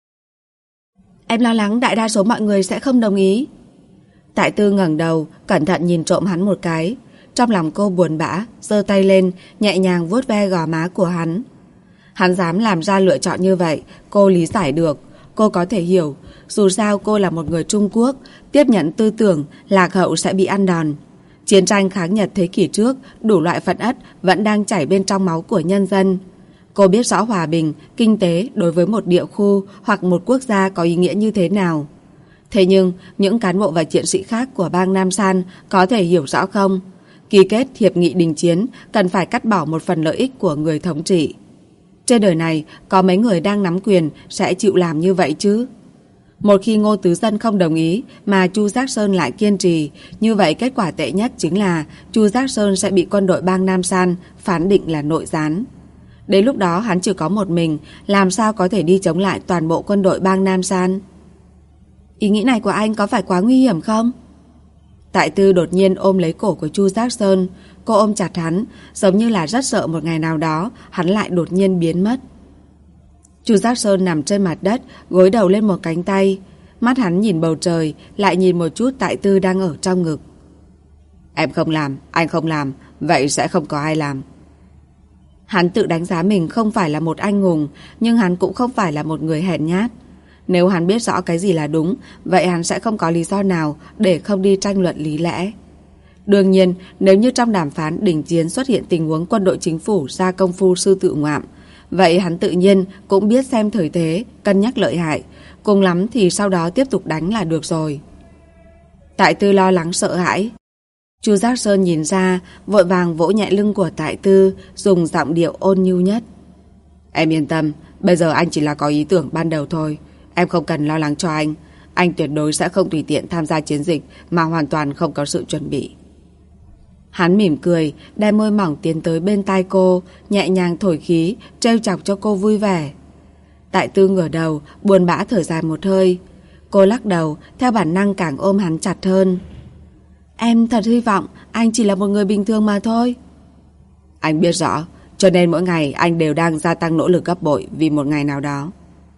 em lo lắng đại đa số mọi người sẽ không đồng ý. Tại Tư ngẩng đầu, cẩn thận nhìn trộm hắn một cái. Trong lòng cô buồn bã, giơ tay lên, nhẹ nhàng vuốt ve gò má của hắn. Hắn dám làm ra lựa chọn như vậy, cô lý giải được. Cô có thể hiểu, dù sao cô là một người Trung Quốc, tiếp nhận tư tưởng lạc hậu sẽ bị ăn đòn. Chiến tranh kháng Nhật thế kỷ trước, đủ loại phận ất vẫn đang chảy bên trong máu của nhân dân. Cô biết rõ hòa bình, kinh tế đối với một địa khu hoặc một quốc gia có ý nghĩa như thế nào. Thế nhưng, những cán bộ và chiến sĩ khác của bang Nam San có thể hiểu rõ không? Ký kết hiệp nghị đình chiến cần phải cắt bỏ một phần lợi ích của người thống trị. Trên đời này, có mấy người đang nắm quyền sẽ chịu làm như vậy chứ? Một khi Ngô Tứ Dân không đồng ý mà Chu Giác Sơn lại kiên trì, như vậy kết quả tệ nhất chính là Chu Giác Sơn sẽ bị quân đội bang Nam San phán định là nội gián. Đến lúc đó hắn chỉ có một mình, làm sao có thể đi chống lại toàn bộ quân đội bang Nam San? Ý nghĩ này của anh có phải quá nguy hiểm không? Tại Tư đột nhiên ôm lấy cổ của Chu Giác Sơn. Cô ôm chặt hắn, giống như là rất sợ một ngày nào đó hắn lại đột nhiên biến mất. Chu Giác Sơn nằm trên mặt đất, gối đầu lên một cánh tay. Mắt hắn nhìn bầu trời, lại nhìn một chút Tại Tư đang ở trong ngực. Em không làm, anh không làm, vậy sẽ không có ai làm. Hắn tự đánh giá mình không phải là một anh hùng, nhưng hắn cũng không phải là một người hèn nhát. Nếu hắn biết rõ cái gì là đúng, vậy hắn sẽ không có lý do nào để không đi tranh luận lý lẽ. Đương nhiên, nếu như trong đàm phán đình chiến xuất hiện tình huống quân đội chính phủ ra công phu sư tự ngoạm, vậy hắn tự nhiên cũng biết xem thời thế, cân nhắc lợi hại, cùng lắm thì sau đó tiếp tục đánh là được rồi. Tại Tư lo lắng sợ hãi. Chu Giác Sơn nhìn ra, vội vàng vỗ nhẹ lưng của Tại Tư, dùng giọng điệu ôn nhu nhất. Em yên tâm, bây giờ anh chỉ là có ý tưởng ban đầu thôi. Em không cần lo lắng cho anh tuyệt đối sẽ không tùy tiện tham gia chiến dịch mà hoàn toàn không có sự chuẩn bị. Hắn mỉm cười, đem môi mỏng tiến tới bên tai cô, nhẹ nhàng thổi khí, trêu chọc cho cô vui vẻ. Tại Tư ngửa đầu, buồn bã thở dài một hơi. Cô lắc đầu, theo bản năng càng ôm hắn chặt hơn. Em thật hy vọng anh chỉ là một người bình thường mà thôi. Anh biết rõ, cho nên mỗi ngày anh đều đang gia tăng nỗ lực gấp bội vì một ngày nào đó.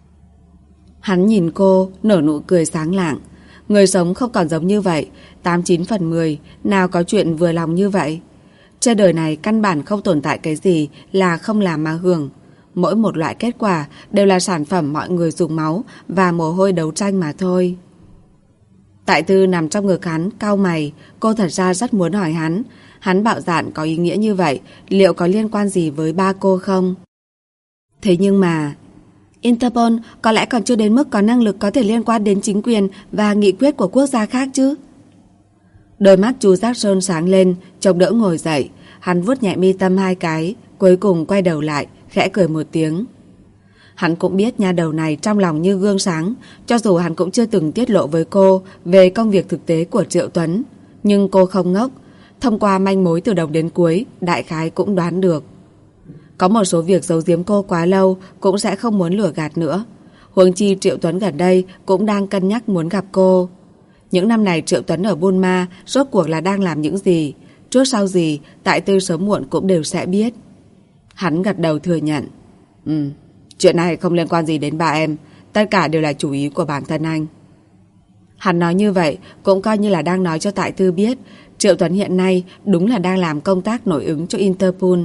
Hắn nhìn cô, nở nụ cười sáng lạng. Người sống không còn giống như vậy, 89 phần 10, nào có chuyện vừa lòng như vậy. Trên đời này căn bản không tồn tại cái gì là không làm mà hưởng. Mỗi một loại kết quả đều là sản phẩm mọi người dùng máu và mồ hôi đấu tranh mà thôi. Tại Tư nằm trong ngực hắn, cau mày. Cô thật ra rất muốn hỏi hắn bạo dạn có ý nghĩa như vậy, liệu có liên quan gì với ba cô không? Thế nhưng mà Interpol có lẽ còn chưa đến mức có năng lực có thể liên quan đến chính quyền và nghị quyết của quốc gia khác chứ? Đôi mắt Chu Giác Sơn sáng lên, chống đỡ ngồi dậy. Hắn vuốt nhẹ mi tâm 2 cái, cuối cùng quay đầu lại, khẽ cười một tiếng. Hắn cũng biết nha đầu này trong lòng như gương sáng, cho dù hắn cũng chưa từng tiết lộ với cô về công việc thực tế của Triệu Tuấn. Nhưng cô không ngốc, thông qua manh mối từ đầu đến cuối, đại khái cũng đoán được. Có một số việc giấu giếm cô quá lâu cũng sẽ không muốn lừa gạt nữa. Huống chi Triệu Tuấn gần đây cũng đang cân nhắc muốn gặp cô. Những năm này Triệu Tuấn ở Buôn Ma rốt cuộc là đang làm những gì, trước sau gì Tại Tư sớm muộn cũng đều sẽ biết. Hắn gật đầu thừa nhận. Chuyện này không liên quan gì đến ba em, tất cả đều là chủ ý của bản thân anh. Hắn nói như vậy cũng coi như là đang nói cho Tại Tư biết Triệu Tuấn hiện nay đúng là đang làm công tác nội ứng cho Interpol.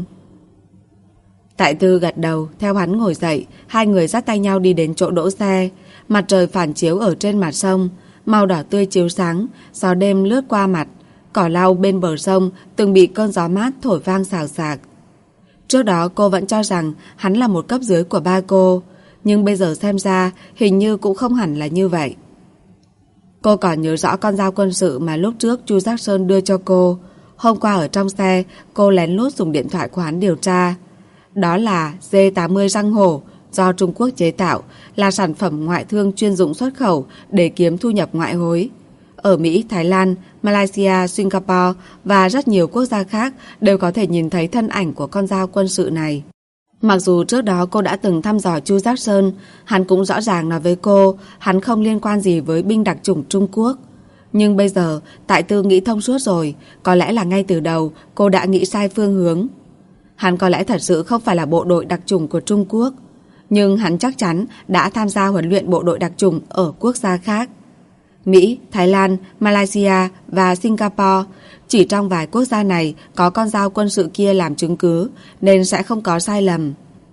Tại Tư gật đầu, theo hắn ngồi dậy, hai người dắt tay nhau đi đến chỗ đỗ xe. Mặt trời phản chiếu ở trên mặt sông, màu đỏ tươi chiếu sáng, gió đêm lướt qua mặt. Cỏ lau bên bờ sông từng bị cơn gió mát thổi vang xào xạc. Trước đó cô vẫn cho rằng hắn là một cấp dưới của ba cô, nhưng bây giờ xem ra hình như cũng không hẳn là như vậy. Cô còn nhớ rõ con dao quân sự mà lúc trước Chu Giác Sơn đưa cho cô. Hôm qua ở trong xe, cô lén lút dùng điện thoại của hắn điều tra. Đó là G80 răng hổ, do Trung Quốc chế tạo, là sản phẩm ngoại thương chuyên dụng xuất khẩu để kiếm thu nhập ngoại hối. Ở Mỹ, Thái Lan, Malaysia, Singapore và rất nhiều quốc gia khác đều có thể nhìn thấy thân ảnh của con dao quân sự này. Mặc dù trước đó cô đã từng thăm dò Chu Giác Sơn, hắn cũng rõ ràng nói với cô hắn không liên quan gì với binh đặc chủng Trung Quốc. Nhưng bây giờ Tại Tư nghĩ thông suốt rồi, có lẽ là ngay từ đầu cô đã nghĩ sai phương hướng. Hắn có lẽ thật sự không phải là bộ đội đặc chủng của Trung Quốc, nhưng hắn chắc chắn đã tham gia huấn luyện bộ đội đặc chủng ở quốc gia khác. Mỹ, Thái Lan, Malaysia và Singapore, chỉ trong vài quốc gia này có con dao quân sự kia làm chứng cứ, nên sẽ không có sai lầm.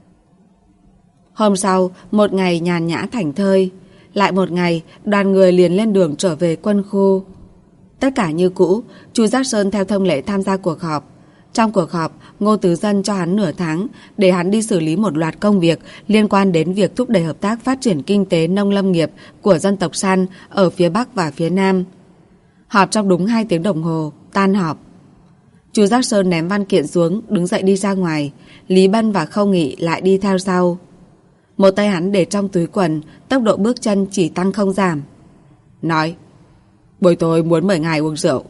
Hôm sau, một ngày nhàn nhã thảnh thơi. Lại một ngày, đoàn người liền lên đường trở về quân khu. Tất cả như cũ, Chu Giác Sơn theo thông lệ tham gia cuộc họp. Trong cuộc họp, Ngô Tứ Dân cho hắn nửa tháng để hắn đi xử lý một loạt công việc liên quan đến việc thúc đẩy hợp tác phát triển kinh tế nông lâm nghiệp của dân tộc San ở phía Bắc và phía Nam. Họp trong đúng 2 tiếng đồng hồ, tan họp. Chu Giác Sơn ném văn kiện xuống, đứng dậy đi ra ngoài. Lý Bân và Khâu Nghị lại đi theo sau. Một tay hắn để trong túi quần, tốc độ bước chân chỉ tăng không giảm. Nói, buổi tối muốn mời ngài uống rượu,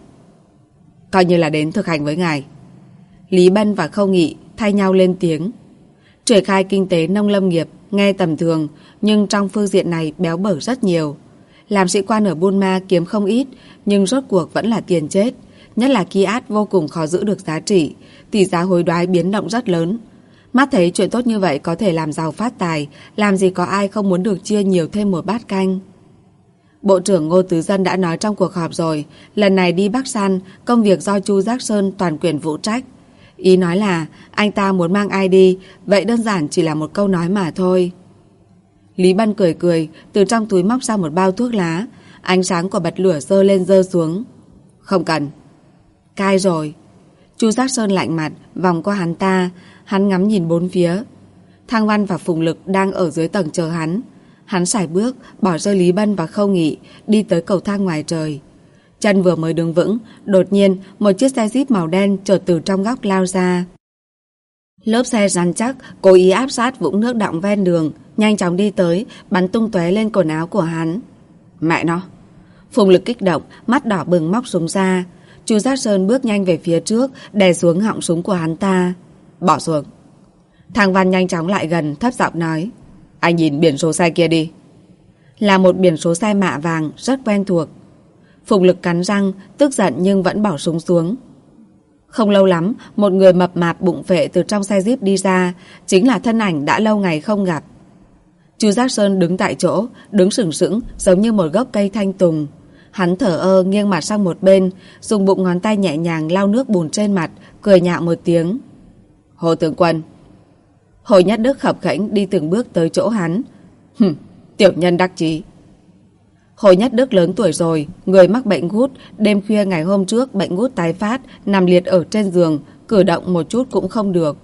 coi như là đến thực hành với ngài. Lý Bân và Khâu Nghị thay nhau lên tiếng. Triển khai kinh tế nông lâm nghiệp nghe tầm thường, nhưng trong phương diện này béo bở rất nhiều. Làm sĩ quan ở Buôn Ma kiếm không ít, nhưng rốt cuộc vẫn là tiền chết. Nhất là Kiat vô cùng khó giữ được giá trị, tỷ giá hối đoái biến động rất lớn. Mắt thấy chuyện tốt như vậy có thể làm giàu phát tài, làm gì có ai không muốn được chia nhiều thêm một bát canh. Bộ trưởng Ngô Tứ Dân đã nói trong cuộc họp rồi, lần này đi Bắc San, công việc do Chu Giác Sơn toàn quyền phụ trách. Ý nói là anh ta muốn mang ai đi, vậy đơn giản chỉ là một câu nói mà thôi. Lý Bân cười cười, từ trong túi móc ra một bao thuốc lá. Ánh sáng của bật lửa dơ lên dơ xuống. Không cần. Cai rồi. Chu Giác Sơn lạnh mặt, vòng qua hắn ta. Hắn ngắm nhìn bốn phía. Thang Văn và Phùng Lực đang ở dưới tầng chờ hắn. Hắn sải bước, bỏ rơi Lý Bân và Khâu Nghị, đi tới cầu thang ngoài trời. Chân vừa mới đứng vững, đột nhiên một chiếc xe Jeep màu đen chợt từ trong góc lao ra. Lốp xe rắn chắc, cố ý áp sát vũng nước đọng ven đường, nhanh chóng đi tới, bắn tung tóe lên quần áo của hắn. Mẹ nó! Phùng Lực kích động, mắt đỏ bừng móc súng ra. Chu Giác Sơn bước nhanh về phía trước, đè xuống họng súng của hắn ta. Bỏ xuống. Thang Văn nhanh chóng lại gần, thấp giọng nói. Anh nhìn biển số xe kia đi. Là một biển số xe mạ vàng, rất quen thuộc. Phùng Lực cắn răng, tức giận nhưng vẫn bỏ súng xuống. Không lâu lắm, một người mập mạp bụng phệ từ trong xe Jeep đi ra, chính là thân ảnh đã lâu ngày không gặp. Chu Giác Sơn đứng tại chỗ, đứng sừng sững giống như một gốc cây thanh tùng. Hắn thở ơ nghiêng mặt sang một bên, dùng bụng ngón tay nhẹ nhàng lau nước bùn trên mặt, cười nhạo một tiếng. Hồ tướng quân. Hồ Nhất Đức khập khẽnh đi từng bước tới chỗ hắn. Tiểu nhân đắc chí. Hồ Nhất Đức lớn tuổi rồi, người mắc bệnh gút, đêm khuya ngày hôm trước bệnh gút tái phát, nằm liệt ở trên giường, cử động một chút cũng không được.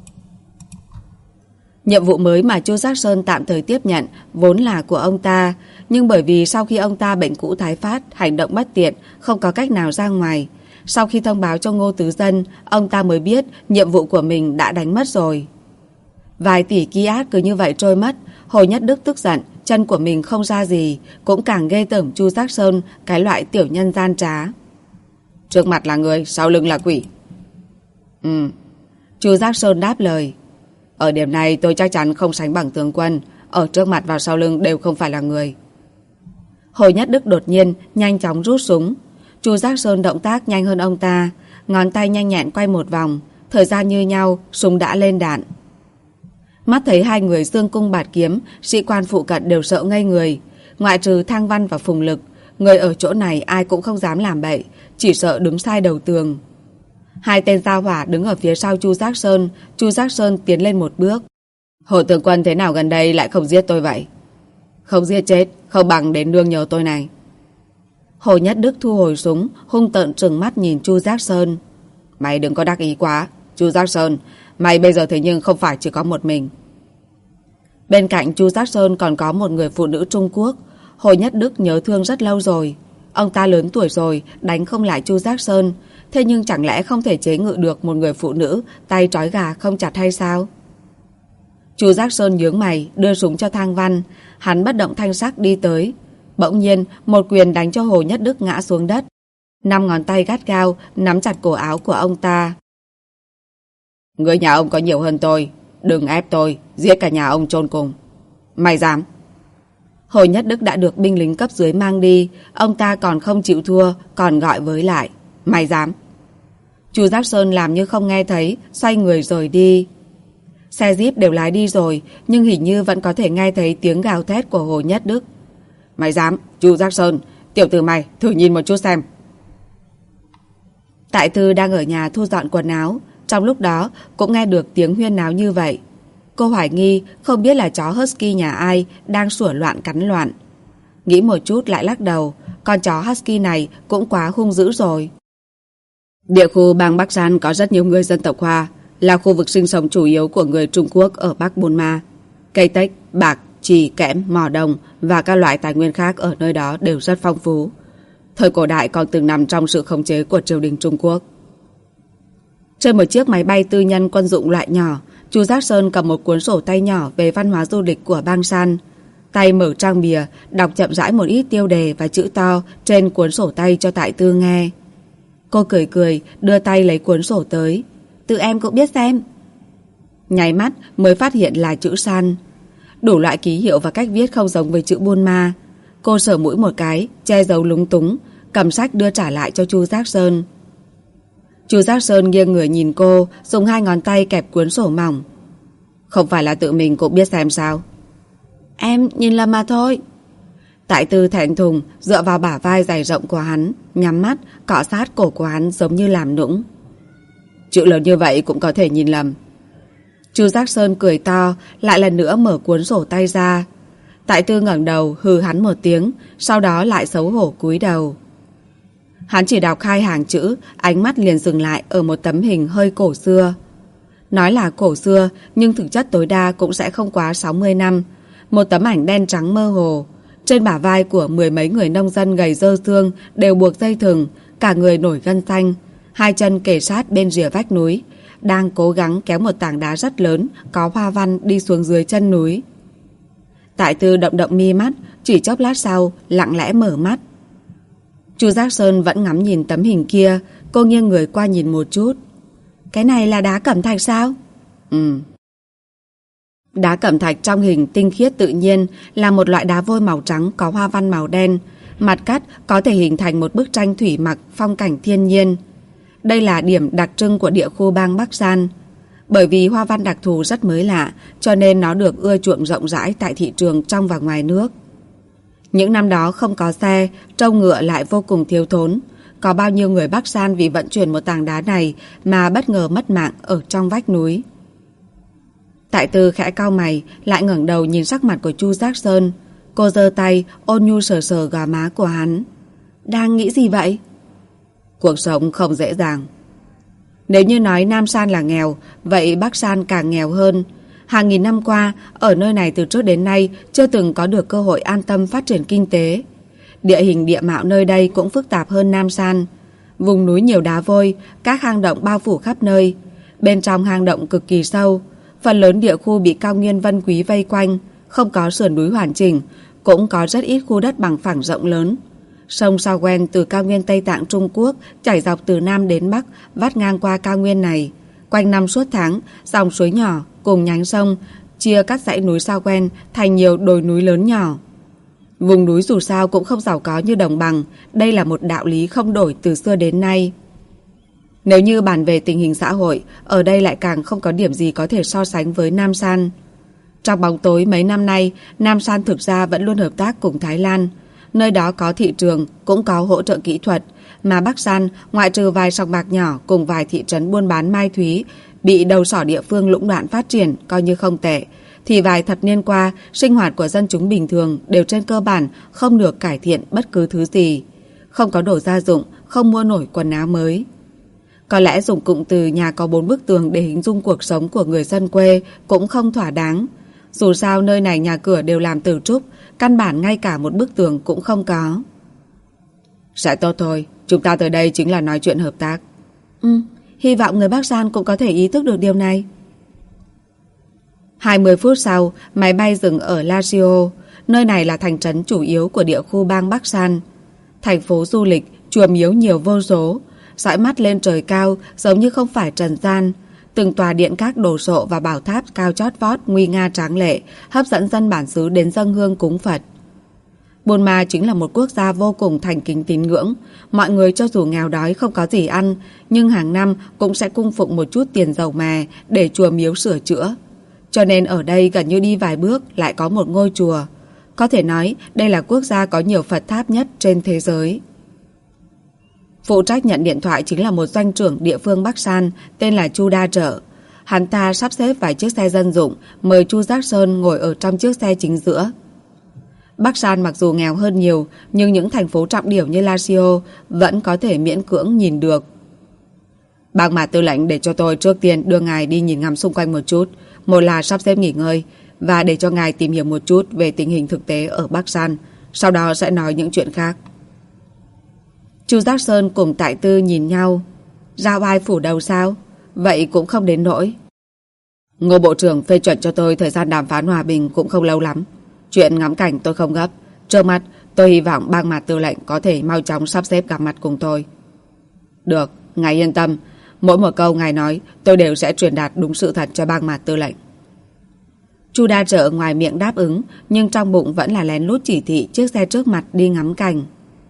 Nhiệm vụ mới mà Chu Giác Sơn tạm thời tiếp nhận vốn là của ông ta, nhưng bởi vì sau khi ông ta bệnh cũ tái phát, hành động bất tiện, không có cách nào ra ngoài. Sau khi thông báo cho Ngô Tứ Dân, ông ta mới biết nhiệm vụ của mình đã đánh mất rồi. Vài tỷ Kiat cứ như vậy trôi mất. Hồ Nhất Đức tức giận, chân của mình không ra gì, cũng càng ghê tởm Chu Giác Sơn, cái loại tiểu nhân gian trá. Trước mặt là người, sau lưng là quỷ. Chu Giác Sơn đáp lời. Ở điểm này tôi chắc chắn không sánh bằng tướng quân, ở trước mặt và sau lưng đều không phải là người. Hồ Nhất Đức đột nhiên nhanh chóng rút súng. Chu Giác Sơn động tác nhanh hơn ông ta, ngón tay nhanh nhẹn quay một vòng, thời gian như nhau, súng đã lên đạn. Mắt thấy hai người dương cung bạt kiếm, sĩ quan phụ cận đều sợ ngây người. Ngoại trừ Thang Văn và Phùng Lực, người ở chỗ này ai cũng không dám làm bậy, chỉ sợ đứng sai đầu tường. Hai tên giao hỏa đứng ở phía sau Chu Giác Sơn. Chu Giác Sơn tiến lên một bước. Hồ tướng quân thế nào gần đây lại không giết tôi vậy? Không giết chết, không bằng đến nương nhờ tôi này. Hồ Nhất Đức thu hồi súng, hung tợn trừng mắt nhìn Chu Giác Sơn. Mày đừng có đắc ý quá, Chu Giác Sơn, mày bây giờ thế nhưng không phải chỉ có một mình. Bên cạnh Chu Giác Sơn còn có một người phụ nữ Trung Quốc. Hồ Nhất Đức nhớ thương rất lâu rồi. Ông ta lớn tuổi rồi, đánh không lại Chu Giác Sơn. Thế nhưng chẳng lẽ không thể chế ngự được một người phụ nữ tay trói gà không chặt hay sao? Chu Giác Sơn nhướng mày, đưa súng cho Thang Văn. Hắn bất động thanh sắc đi tới. Bỗng nhiên, một quyền đánh cho Hồ Nhất Đức ngã xuống đất. 5 ngón tay gắt gao nắm chặt cổ áo của ông ta. Người nhà ông có nhiều hơn tôi, đừng ép tôi, giết cả nhà ông chôn cùng. Mày dám? Hồ Nhất Đức đã được binh lính cấp dưới mang đi, ông ta còn không chịu thua, còn gọi với lại. Mày dám? Chu Giác Sơn làm như không nghe thấy, xoay người rời đi. Xe jeep đều lái đi rồi, nhưng hình như vẫn có thể nghe thấy tiếng gào thét của Hồ Nhất Đức. Mày dám, Chu Giác Sơn, tiểu tử mày, thử nhìn một chút xem. Tại Thư đang ở nhà thu dọn quần áo, trong lúc đó cũng nghe được tiếng huyên náo như vậy. Cô hoài nghi không biết là chó Husky nhà ai đang sủa loạn cắn loạn. Nghĩ một chút lại lắc đầu, con chó Husky này cũng quá hung dữ rồi. Địa khu bang Bắc San có rất nhiều người dân tộc Hoa, là khu vực sinh sống chủ yếu của người Trung Quốc ở Bắc Burma. Cây tách, bạc, chì, kẽm, mỏ đồng và các loại tài nguyên khác ở nơi đó đều rất phong phú. Thời cổ đại còn từng nằm trong sự khống chế của triều đình Trung Quốc. Trên một chiếc máy bay tư nhân quân dụng loại nhỏ, Chu Giác Sơn cầm một cuốn sổ tay nhỏ về văn hóa du lịch của bang San. Tay mở trang bìa, đọc chậm rãi một ít tiêu đề và chữ to trên cuốn sổ tay cho Tại Tư nghe. Cô cười cười, đưa tay lấy cuốn sổ tới. Tự em cũng biết xem. Nháy mắt mới phát hiện là chữ San. Đủ loại ký hiệu và cách viết không giống với chữ Burma. Cô sờ mũi một cái, che giấu lúng túng, cầm sách đưa trả lại cho Chu Giác Sơn. Chu Giác Sơn nghiêng người nhìn cô, dùng 2 ngón tay kẹp cuốn sổ mỏng. Không phải là tự mình cũng biết xem sao? Em nhìn lầm mà thôi. Tại Tư thẹn thùng dựa vào bả vai dày rộng của hắn, nhắm mắt cọ sát cổ của hắn giống như làm nũng. Chữ lớn như vậy cũng có thể nhìn lầm. Chu Giác Sơn cười to, lại lần nữa mở cuốn sổ tay ra. Tại Tư ngẩng đầu hừ hắn một tiếng, sau đó lại xấu hổ cúi đầu. Hắn chỉ đọc 2 hàng chữ, ánh mắt liền dừng lại ở một tấm hình hơi cổ xưa. Nói là cổ xưa, nhưng thực chất tối đa cũng sẽ không quá 60 năm. Một tấm ảnh đen trắng mơ hồ. Trên bả vai của 10 mấy người nông dân gầy dơ xương đều buộc dây thừng, cả người nổi gân xanh, 2 chân kề sát bên rìa vách núi, đang cố gắng kéo một tảng đá rất lớn có hoa văn đi xuống dưới chân núi. Tại Tư động động mi mắt, chỉ chốc lát sau lặng lẽ mở mắt. Chu Giác Sơn vẫn ngắm nhìn tấm hình kia. Cô nghiêng người qua nhìn một chút. Cái này là đá cẩm thạch sao? Đá cẩm thạch trong hình tinh khiết tự nhiên, là một loại đá vôi màu trắng có hoa văn màu đen. Mặt cắt có thể hình thành một bức tranh thủy mặc phong cảnh thiên nhiên. Đây là điểm đặc trưng của địa khu bang Bắc San. Bởi vì hoa văn đặc thù rất mới lạ, cho nên nó được ưa chuộng rộng rãi tại thị trường trong và ngoài nước. Những năm đó không có xe, trâu ngựa lại vô cùng thiếu thốn. Có bao nhiêu người Bắc San vì vận chuyển một tảng đá này mà bất ngờ mất mạng ở trong vách núi. Tại Tư khẽ cau mày, lại ngẩng đầu nhìn sắc mặt của Chu Giác Sơn. Cô giơ tay ôn nhu sờ sờ gò má của hắn. Đang nghĩ gì vậy? Cuộc sống không dễ dàng. Nếu như nói Nam San là nghèo, vậy Bắc San càng nghèo hơn. Hàng nghìn năm qua, ở nơi này từ trước đến nay chưa từng có được cơ hội an tâm phát triển kinh tế. Địa hình địa mạo nơi đây cũng phức tạp hơn Nam San. Vùng núi nhiều đá vôi, các hang động bao phủ khắp nơi. Bên trong hang động cực kỳ sâu, phần lớn địa khu bị cao nguyên vân quý vây quanh, không có sườn núi hoàn chỉnh, cũng có rất ít khu đất bằng phẳng rộng lớn. Sông Sao từ cao nguyên Tây Tạng Trung Quốc chảy dọc từ Nam đến Bắc, vắt ngang qua cao nguyên này. Quanh năm suốt tháng, dòng suối nhỏ cùng nhánh sông chia các dãy núi sao quen thành nhiều đồi núi lớn nhỏ. Vùng núi dù sao cũng không giàu có như đồng bằng, đây là một đạo lý không đổi từ xưa đến nay. Nếu như bàn về tình hình xã hội, ở đây lại càng không có điểm gì có thể so sánh với Nam San. Trong bóng tối mấy năm nay, Nam San thực ra vẫn luôn hợp tác cùng Thái Lan. Nơi đó có thị trường, cũng có hỗ trợ kỹ thuật, mà Bắc San, ngoại trừ vài sòng bạc nhỏ cùng vài thị trấn buôn bán mai thúy, bị đầu sỏ địa phương lũng đoạn phát triển coi như không tệ, thì vài thập niên qua, sinh hoạt của dân chúng bình thường đều trên cơ bản không được cải thiện bất cứ thứ gì. Không có đồ gia dụng, không mua nổi quần áo mới. Có lẽ dùng cụm từ nhà có 4 bức tường để hình dung cuộc sống của người dân quê cũng không thỏa đáng. Dù sao nơi này nhà cửa đều làm từ trúc, căn bản ngay cả một bức tường cũng không có. Sẽ tốt thôi, chúng ta tới đây chính là nói chuyện hợp tác. Hy vọng người Bắc San cũng có thể ý thức được điều này. 20 phút sau, máy bay dừng ở Lazio. Nơi này là thành trấn chủ yếu của địa khu bang Bắc San. Thành phố du lịch, chùa miếu nhiều vô số. Dõi mắt lên trời cao giống như không phải trần gian. Từng tòa điện các đồ sộ và bảo tháp cao chót vót nguy nga tráng lệ, hấp dẫn dân bản xứ đến dâng hương cúng Phật. Buôn Ma chính là một quốc gia vô cùng thành kính tín ngưỡng. Mọi người cho dù nghèo đói không có gì ăn, nhưng hàng năm cũng sẽ cung phụng một chút tiền dầu mè để chùa miếu sửa chữa. Cho nên ở đây gần như đi vài bước lại có một ngôi chùa. Có thể nói đây là quốc gia có nhiều Phật tháp nhất trên thế giới. Phụ trách nhận điện thoại chính là một doanh trưởng địa phương Bắc San tên là Chu Đa Trợ. Hắn ta sắp xếp vài chiếc xe dân dụng, mời Chu Giác Sơn ngồi ở trong chiếc xe chính giữa. Bắc San mặc dù nghèo hơn nhiều, nhưng những thành phố trọng điểm như Lazio vẫn có thể miễn cưỡng nhìn được. Bang Mạt tư lệnh để cho tôi trước tiên đưa ngài đi nhìn ngắm xung quanh một chút, một là sắp xếp nghỉ ngơi và để cho ngài tìm hiểu một chút về tình hình thực tế ở Bắc San, sau đó sẽ nói những chuyện khác. Chu Giác Sơn cùng Tại Tư nhìn nhau. Giao ai phủ đầu sao? Vậy cũng không đến nỗi. Ngô Bộ trưởng phê chuẩn cho tôi thời gian đàm phán hòa bình cũng không lâu lắm. Chuyện ngắm cảnh tôi không gấp. Trước mắt tôi hy vọng bang Mạt tư lệnh có thể mau chóng sắp xếp gặp mặt cùng tôi. Được, ngài yên tâm. Mỗi một câu ngài nói tôi đều sẽ truyền đạt đúng sự thật cho bang Mạt tư lệnh. Chu Đa Trợ ngoài miệng đáp ứng, nhưng trong bụng vẫn là lén lút chỉ thị chiếc xe trước mặt đi ngắm cảnh.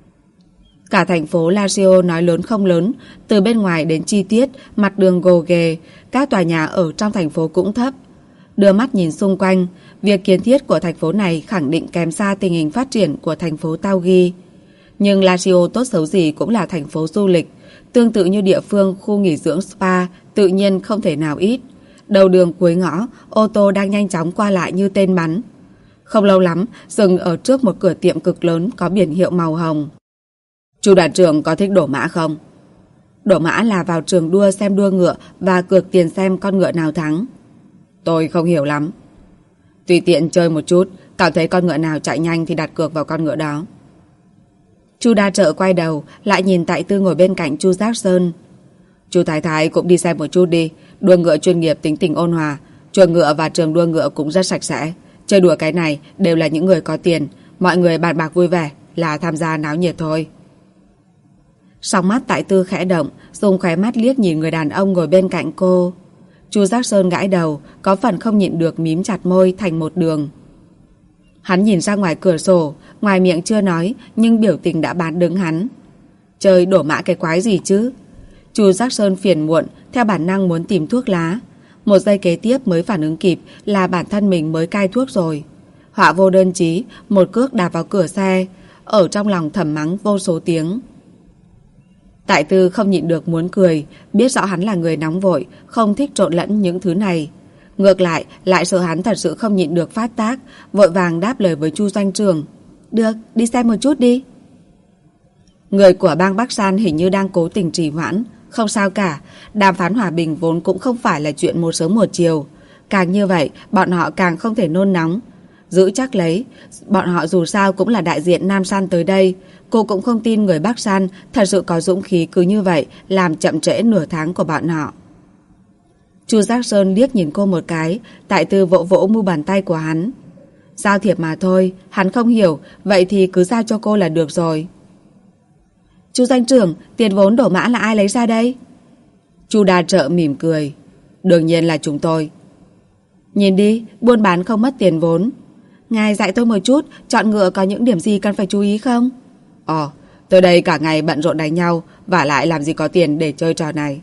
Cả thành phố Lazio nói lớn không lớn, từ bên ngoài đến chi tiết, mặt đường gồ ghề, các tòa nhà ở trong thành phố cũng thấp. Đưa mắt nhìn xung quanh, việc kiến thiết của thành phố này khẳng định kém xa tình hình phát triển của thành phố Taogi. Nhưng Lazio tốt xấu gì cũng là thành phố du lịch, tương tự như địa phương khu nghỉ dưỡng spa, tự nhiên không thể nào ít. Đầu đường cuối ngõ, ô tô đang nhanh chóng qua lại như tên bắn. Không lâu lắm, dừng ở trước một cửa tiệm cực lớn có biển hiệu màu hồng. Chu đoàn trưởng có thích đổ mã không? Đổ mã là vào trường đua xem đua ngựa và cược tiền xem con ngựa nào thắng. Tôi không hiểu lắm. Tùy tiện chơi một chút, cảm thấy con ngựa nào chạy nhanh thì đặt cược vào con ngựa đó. Chu Đa Trợ quay đầu, lại nhìn Tại Tư ngồi bên cạnh Chu Giác Sơn. Chu Thái Thái cũng đi xem một chút đi. Đua ngựa chuyên nghiệp tính tình ôn hòa, chuồng ngựa và trường đua ngựa cũng rất sạch sẽ. Chơi đùa cái này đều là những người có tiền, mọi người bàn bạc vui vẻ là tham gia náo nhiệt thôi. Song mắt Tại Tư khẽ động, dùng khóe mắt liếc nhìn người đàn ông ngồi bên cạnh cô. Chu Giác Sơn gãi đầu, có phần không nhịn được mím chặt môi thành một đường. Hắn nhìn ra ngoài cửa sổ, ngoài miệng chưa nói, nhưng biểu tình đã bán đứng hắn. Chơi đổ mã cái quái gì chứ? Chu Giác Sơn phiền muộn, theo bản năng muốn tìm thuốc lá. Một giây kế tiếp mới phản ứng kịp là bản thân mình mới cai thuốc rồi. Họa vô đơn chí, một cước đạp vào cửa xe, ở trong lòng thầm mắng vô số tiếng. Tại Tư không nhịn được muốn cười, biết rõ hắn là người nóng vội, không thích trộn lẫn những thứ này. Ngược lại sợ hắn thật sự không nhịn được phát tác, vội vàng đáp lời với Chu doanh trưởng. Được, đi xem một chút đi. Người của bang Bắc San hình như đang cố tình trì hoãn. Không sao cả, đàm phán hòa bình vốn cũng không phải là chuyện một sớm một chiều. Càng như vậy, bọn họ càng không thể nôn nóng. Giữ chắc lấy, bọn họ dù sao cũng là đại diện Nam San tới đây. Cô cũng không tin người Bắc San thật sự có dũng khí cứ như vậy làm chậm trễ nửa tháng của bọn họ. Chu Giác Sơn liếc nhìn cô một cái, Tại Tư vỗ vỗ mu bàn tay của hắn. Giao thiệp mà thôi, hắn không hiểu, vậy thì cứ giao cho cô là được rồi. Chu doanh trưởng, tiền vốn đổ mã là ai lấy ra đây? Chu Đa Trợ mỉm cười. Đương nhiên là chúng tôi. Nhìn đi, buôn bán không mất tiền vốn. Ngài dạy tôi một chút, chọn ngựa có những điểm gì cần phải chú ý không? Tôi đây cả ngày bận rộn đánh nhau, vả lại làm gì có tiền để chơi trò này.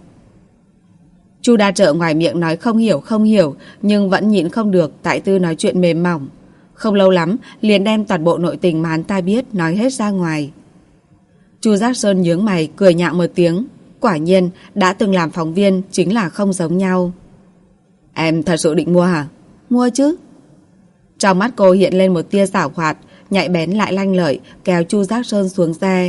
Chu đa trợ ngoài miệng nói không hiểu, nhưng vẫn nhịn không được Tại Tư nói chuyện mềm mỏng. Không lâu lắm, liền đem toàn bộ nội tình mà hắn ta biết nói hết ra ngoài. Chu Giác Sơn nhướng mày, cười nhạo một tiếng. Quả nhiên, đã từng làm phóng viên chính là không giống nhau. Em thật sự định mua hả? Mua chứ. Trong mắt cô hiện lên một tia giảo hoạt, nhạy bén lại lanh lợi, kéo Chu Giác Sơn xuống xe.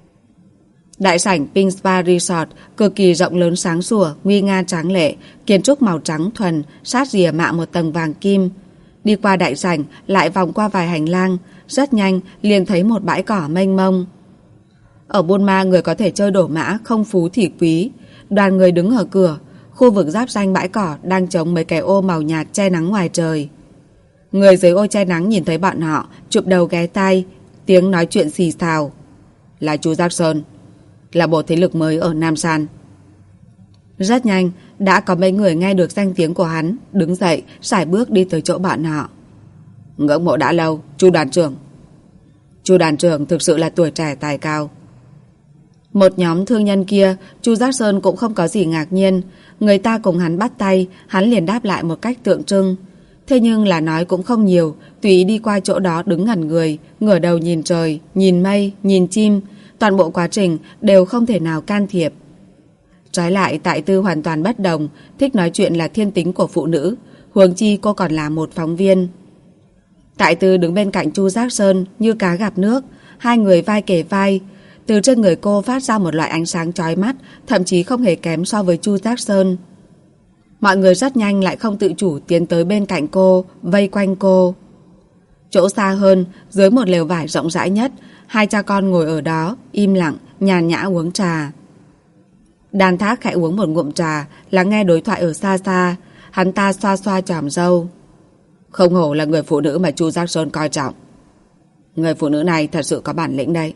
Đại sảnh Pink Spa Resort cực kỳ rộng lớn sáng sủa, nguy nga tráng lệ, kiến trúc màu trắng thuần, sát rìa mạ một tầng vàng kim. Đi qua đại sảnh, lại vòng qua vài hành lang, rất nhanh liền thấy một bãi cỏ mênh mông. Ở Buôn Ma người có thể chơi đổ mã, không phú thì quý. Đoàn người đứng ở cửa, khu vực giáp ranh bãi cỏ đang chống mấy cái ô màu nhạt che nắng ngoài trời. Người dưới ô che nắng nhìn thấy bọn họ, chụp đầu ghé tai, tiếng nói chuyện xì xào. Là chú Giác Sơn, là bộ thế lực mới ở Nam San. Rất nhanh, đã có mấy người nghe được danh tiếng của hắn, đứng dậy, sải bước đi tới chỗ bọn họ. Ngưỡng mộ đã lâu, Chu đoàn trưởng. Chu đoàn trưởng thực sự là tuổi trẻ tài cao. Một nhóm thương nhân kia, Chu Giác Sơn cũng không có gì ngạc nhiên. Người ta cùng hắn bắt tay, hắn liền đáp lại một cách tượng trưng. Thế nhưng là nói cũng không nhiều, tùy ý đi qua chỗ đó đứng ngẩn người, ngửa đầu nhìn trời, nhìn mây, nhìn chim. Toàn bộ quá trình đều không thể nào can thiệp. Trái lại Tại Tư hoàn toàn bất đồng, thích nói chuyện là thiên tính của phụ nữ, huống chi cô còn là một phóng viên. Tại Tư đứng bên cạnh Chu Giác Sơn như cá gặp nước, hai người vai kề vai. Từ trên người cô phát ra một loại ánh sáng chói mắt, thậm chí không hề kém so với Chu Giác Sơn. Mọi người rất nhanh lại không tự chủ tiến tới bên cạnh cô, vây quanh cô. Chỗ xa hơn, dưới một lều vải rộng rãi nhất, hai cha con ngồi ở đó, im lặng, nhàn nhã uống trà. Đan Thác khẽ uống một ngụm trà, lắng nghe đối thoại ở xa xa. Hắn ta xoa xoa chòm râu. Không hổ là người phụ nữ mà Chu Giác Sơn coi trọng. Người phụ nữ này thật sự có bản lĩnh đây.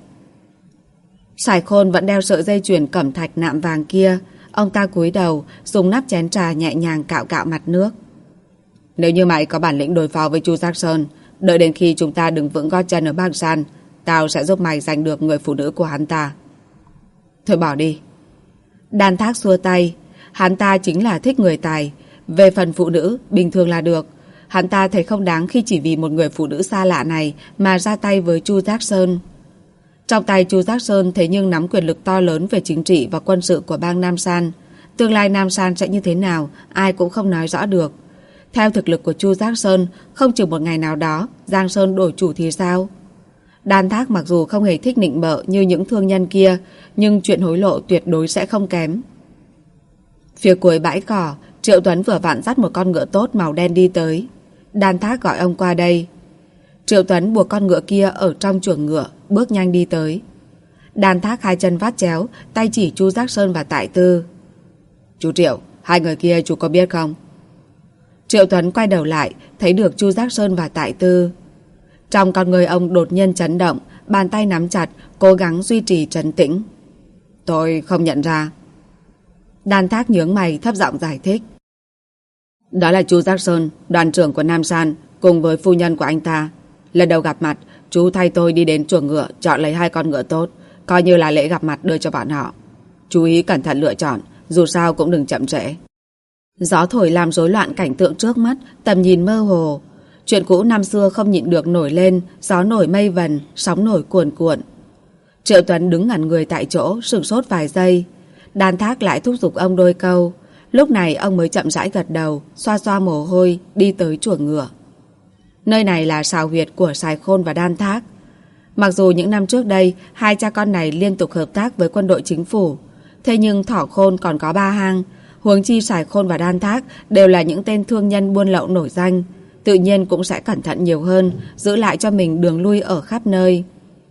Sải Khôn vẫn đeo sợi dây chuyền cẩm thạch nạm vàng kia. Ông ta cúi đầu, dùng nắp chén trà nhẹ nhàng cạo cạo mặt nước. Nếu như mày có bản lĩnh đối phó với Chu Giác Sơn, đợi đến khi chúng ta đứng vững gót chân ở Bang San, tao sẽ giúp mày giành được người phụ nữ của hắn ta. Thôi bỏ đi. Đan Thác xua tay. Hắn ta chính là thích người tài. Về phần phụ nữ, bình thường là được. Hắn ta thấy không đáng khi chỉ vì một người phụ nữ xa lạ này mà ra tay với Chu Giác Sơn. Trong tay Chu Giác Sơn thế nhưng nắm quyền lực to lớn về chính trị và quân sự của bang Nam San. Tương lai Nam San sẽ như thế nào, ai cũng không nói rõ được. Theo thực lực của Chu Giác Sơn, không chừng một ngày nào đó, Giang Sơn đổi chủ thì sao? Đan Thác mặc dù không hề thích nịnh bợ như những thương nhân kia, nhưng chuyện hối lộ tuyệt đối sẽ không kém. Phía cuối bãi cỏ, Triệu Tuấn vừa vặn dắt một con ngựa tốt màu đen đi tới. Đan Thác gọi ông qua đây. Triệu Tuấn buộc con ngựa kia ở trong chuồng ngựa, bước nhanh đi tới. Đan Thác hai chân vắt chéo, tay chỉ Chu Giác Sơn và Tại Tư. Chú Triệu, hai người kia chú có biết không? Triệu Tuấn quay đầu lại, thấy được Chu Giác Sơn và Tại Tư. Trong con người ông đột nhiên chấn động, bàn tay nắm chặt, cố gắng duy trì trấn tĩnh. Tôi không nhận ra. Đan Thác nhướng mày thấp giọng giải thích. Đó là Chu Giác Sơn, đoàn trưởng của Nam San, cùng với phu nhân của anh ta. Lần đầu gặp mặt, chú thay tôi đi đến chuồng ngựa, chọn lấy hai con ngựa tốt, coi như là lễ gặp mặt đưa cho bọn họ. Chú ý cẩn thận lựa chọn, dù sao cũng đừng chậm trễ. Gió thổi làm rối loạn cảnh tượng trước mắt, tầm nhìn mơ hồ. Chuyện cũ năm xưa không nhịn được nổi lên, gió nổi mây vần, sóng nổi cuồn cuộn. Triệu Tuấn đứng ngẩn người tại chỗ, sửng sốt vài giây. Đan Thác lại thúc giục ông đôi câu. Lúc này ông mới chậm rãi gật đầu, xoa xoa mồ hôi, đi tới chuồng ngựa. Nơi này là sào huyệt của Sài Khôn và Đan Thác. Mặc dù những năm trước đây, hai cha con này liên tục hợp tác với quân đội chính phủ, thế nhưng Thỏ Khôn còn có ba hang, huống chi Sài Khôn và Đan Thác đều là những tên thương nhân buôn lậu nổi danh, tự nhiên cũng sẽ cẩn thận nhiều hơn, giữ lại cho mình đường lui ở khắp nơi.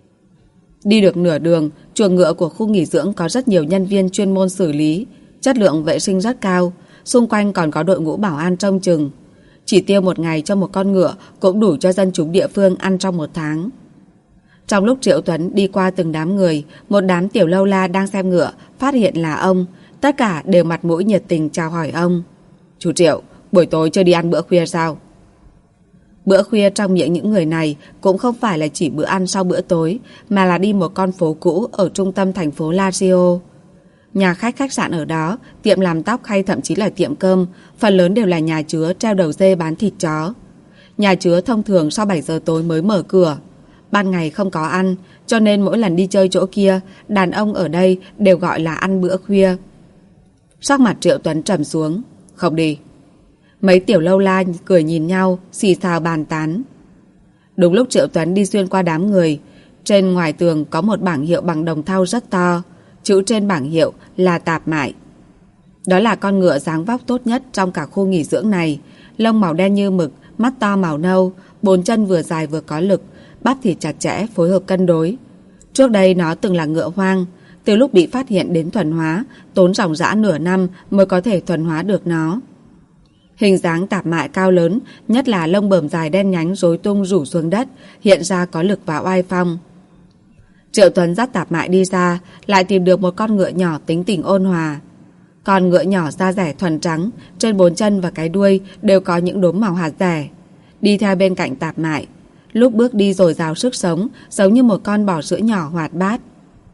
Đi được nửa đường, chuồng ngựa của khu nghỉ dưỡng có rất nhiều nhân viên chuyên môn xử lý, chất lượng vệ sinh rất cao, xung quanh còn có đội ngũ bảo an trông chừng. Chỉ tiêu một ngày cho một con ngựa cũng đủ cho dân chúng địa phương ăn trong một tháng. Trong lúc Triệu Tuấn đi qua từng đám người, một đám tiểu lâu la đang xem ngựa phát hiện là ông, tất cả đều mặt mũi nhiệt tình chào hỏi ông. Chú Triệu, buổi tối chưa đi ăn bữa khuya sao? Bữa khuya trong miệng những người này cũng không phải là chỉ bữa ăn sau bữa tối, mà là đi một con phố cũ ở trung tâm thành phố Lazio. Nhà khách, khách sạn ở đó, tiệm làm tóc hay thậm chí là tiệm cơm, phần lớn đều là nhà chứa treo đầu dê bán thịt chó. Nhà chứa thông thường sau 7 giờ tối mới mở cửa. Ban ngày không có ăn, cho nên mỗi lần đi chơi chỗ kia, đàn ông ở đây đều gọi là ăn bữa khuya. Sắc mặt Triệu Tuấn trầm xuống. Không đi. Mấy tiểu lâu la cười nhìn nhau, xì xào bàn tán. Đúng lúc Triệu Tuấn đi xuyên qua đám người, trên ngoài tường có một bảng hiệu bằng đồng thau rất to. Chữ trên bảng hiệu là Tạp Mại. Đó là con ngựa dáng vóc tốt nhất trong cả khu nghỉ dưỡng này. Lông màu đen như mực, mắt to màu nâu, 4 chân vừa dài vừa có lực, bắp thịt chặt chẽ, phối hợp cân đối. Trước đây nó từng là ngựa hoang. Từ lúc bị phát hiện đến thuần hóa, tốn ròng rã nửa năm mới có thể thuần hóa được nó. Hình dáng Tạp Mại cao lớn, nhất là lông bờm dài đen nhánh rối tung rủ xuống đất, hiện ra có lực và oai phong. Triệu Tuấn dắt Tạp Mại đi ra, lại tìm được một con ngựa nhỏ tính tình ôn hòa. Con ngựa nhỏ da rẻ thuần trắng, trên 4 chân và cái đuôi đều có những đốm màu hạt rẻ. Đi theo bên cạnh Tạp Mại, lúc bước đi dồi dào sức sống, giống như một con bò sữa nhỏ hoạt bát.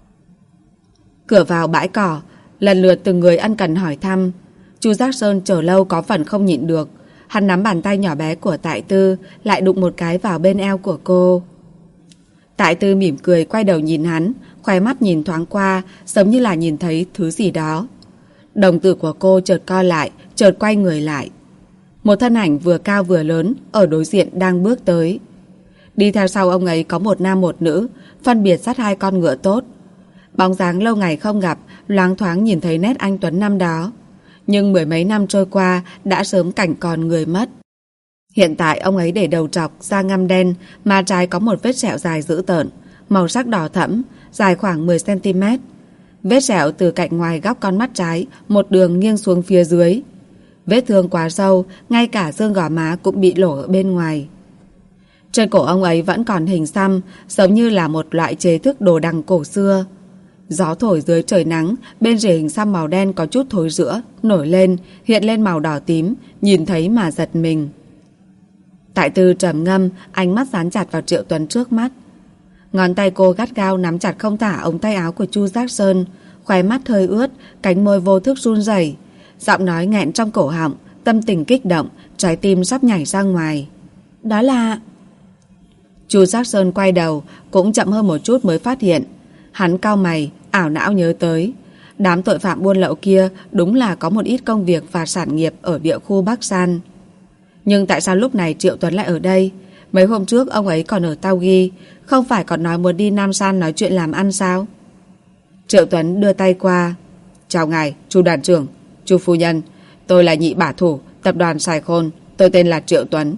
Cửa vào bãi cỏ, lần lượt từng người ân cần hỏi thăm. Chu Giác Sơn chờ lâu có phần không nhịn được. Hắn nắm bàn tay nhỏ bé của Tại Tư, lại đụng một cái vào bên eo của cô. Tại Tư mỉm cười quay đầu nhìn hắn, khóe mắt nhìn thoáng qua, giống như là nhìn thấy thứ gì đó. Đồng tử của cô chợt co lại, chợt quay người lại. Một thân ảnh vừa cao vừa lớn ở đối diện đang bước tới. Đi theo sau ông ấy có một nam một nữ, phân biệt dắt 2 con ngựa tốt. Bóng dáng lâu ngày không gặp, loáng thoáng nhìn thấy nét anh tuấn năm đó. Nhưng 10 mấy năm trôi qua đã sớm cảnh còn người mất. Hiện tại ông ấy để đầu trọc, da ngăm đen, má trái có một vết sẹo dài dữ tợn, màu sắc đỏ thẫm, dài khoảng 10 cm. Vết sẹo từ cạnh ngoài góc con mắt trái, một đường nghiêng xuống phía dưới. Vết thương quá sâu, ngay cả xương gò má cũng bị lổ ở bên ngoài. Trên cổ ông ấy vẫn còn hình xăm, giống như là một loại chế thức đồ đằng cổ xưa. Gió thổi dưới trời nắng, bên rìa hình xăm màu đen có chút thối rữa, nổi lên, hiện lên màu đỏ tím, nhìn thấy mà giật mình. Tại Tư trầm ngâm, ánh mắt dán chặt vào Triệu Tuấn trước mắt. Ngón tay cô gắt gao nắm chặt không thả ống tay áo của Chu Giác Sơn, khóe mắt hơi ướt, cánh môi vô thức run rẩy, giọng nói nghẹn trong cổ họng, tâm tình kích động, trái tim sắp nhảy ra ngoài. Đó là... Chu Giác Sơn quay đầu, cũng chậm hơn một chút mới phát hiện. Hắn cau mày, ảo não nhớ tới. Đám tội phạm buôn lậu kia đúng là có một ít công việc và sản nghiệp ở địa khu Bắc San. Nhưng tại sao lúc này Triệu Tuấn lại ở đây? Mấy hôm trước ông ấy còn ở Tao Ghi, không phải còn nói muốn đi Nam San nói chuyện làm ăn sao? Triệu Tuấn đưa tay qua. Chào ngài, Chu đoàn trưởng, Chu phu nhân. Tôi là nhị bả thủ, tập đoàn Sài Khôn. Tôi tên là Triệu Tuấn.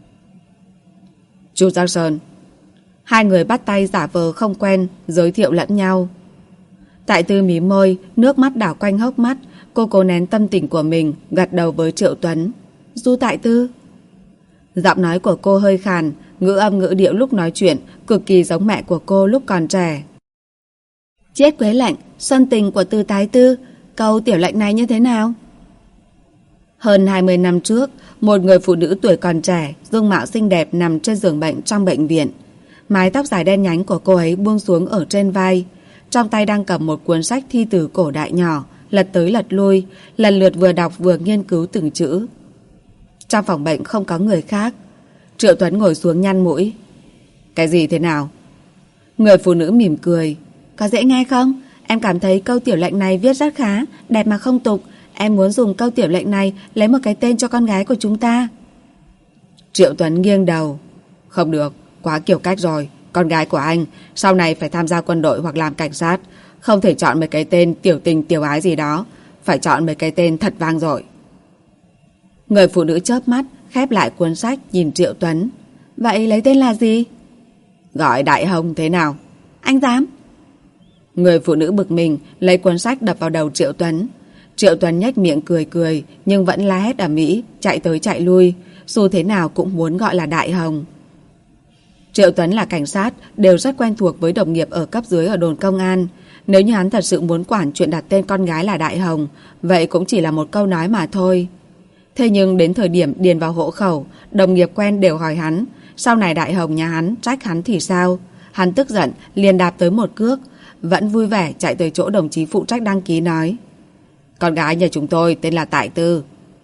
Chu Giác Sơn. Hai người bắt tay giả vờ không quen, giới thiệu lẫn nhau. Tại Tư mím môi, nước mắt đảo quanh hốc mắt. Cô cố nén tâm tình của mình, gật đầu với Triệu Tuấn. Du Tại Tư. Giọng nói của cô hơi khàn, ngữ âm ngữ điệu lúc nói chuyện cực kỳ giống mẹ của cô lúc còn trẻ. Chết quế lạnh, xuân tình của Tư Tái Tư, câu tiểu lệnh này như thế nào? Hơn 20 năm trước, một người phụ nữ tuổi còn trẻ, dung mạo xinh đẹp nằm trên giường bệnh trong bệnh viện. Mái tóc dài đen nhánh của cô ấy buông xuống ở trên vai, trong tay đang cầm một cuốn sách thi từ cổ đại nhỏ, lật tới lật lui, lần lượt vừa đọc vừa nghiên cứu từng chữ. Trong phòng bệnh không có người khác. Triệu Tuấn ngồi xuống nhăn mũi. Cái gì thế nào? Người phụ nữ mỉm cười. Có dễ nghe không? Em cảm thấy câu tiểu lệnh này viết rất khá, đẹp mà không tục. Em muốn dùng câu tiểu lệnh này lấy một cái tên cho con gái của chúng ta. Triệu Tuấn nghiêng đầu. Không được, quá kiểu cách rồi. Con gái của anh sau này phải tham gia quân đội hoặc làm cảnh sát. Không thể chọn mấy cái tên tiểu tình tiểu ái gì đó. Phải chọn mấy cái tên thật vang dội. Người phụ nữ chớp mắt, khép lại cuốn sách nhìn Triệu Tuấn. Vậy lấy tên là gì? Gọi Đại Hồng thế nào? Anh dám? Người phụ nữ bực mình, lấy cuốn sách đập vào đầu Triệu Tuấn. Triệu Tuấn nhếch miệng cười cười, nhưng vẫn la hét ầm ĩ, chạy tới chạy lui, dù thế nào cũng muốn gọi là Đại Hồng. Triệu Tuấn là cảnh sát, đều rất quen thuộc với đồng nghiệp ở cấp dưới ở đồn công an. Nếu như hắn thật sự muốn quản chuyện đặt tên con gái là Đại Hồng, vậy cũng chỉ là một câu nói mà thôi. Thế nhưng đến thời điểm điền vào hộ khẩu, đồng nghiệp quen đều hỏi hắn, sau này đại hồng nhà hắn trách hắn thì sao? Hắn tức giận, liền đạp tới một cước, vẫn vui vẻ chạy tới chỗ đồng chí phụ trách đăng ký nói: con gái nhà chúng tôi tên là Tại Tư.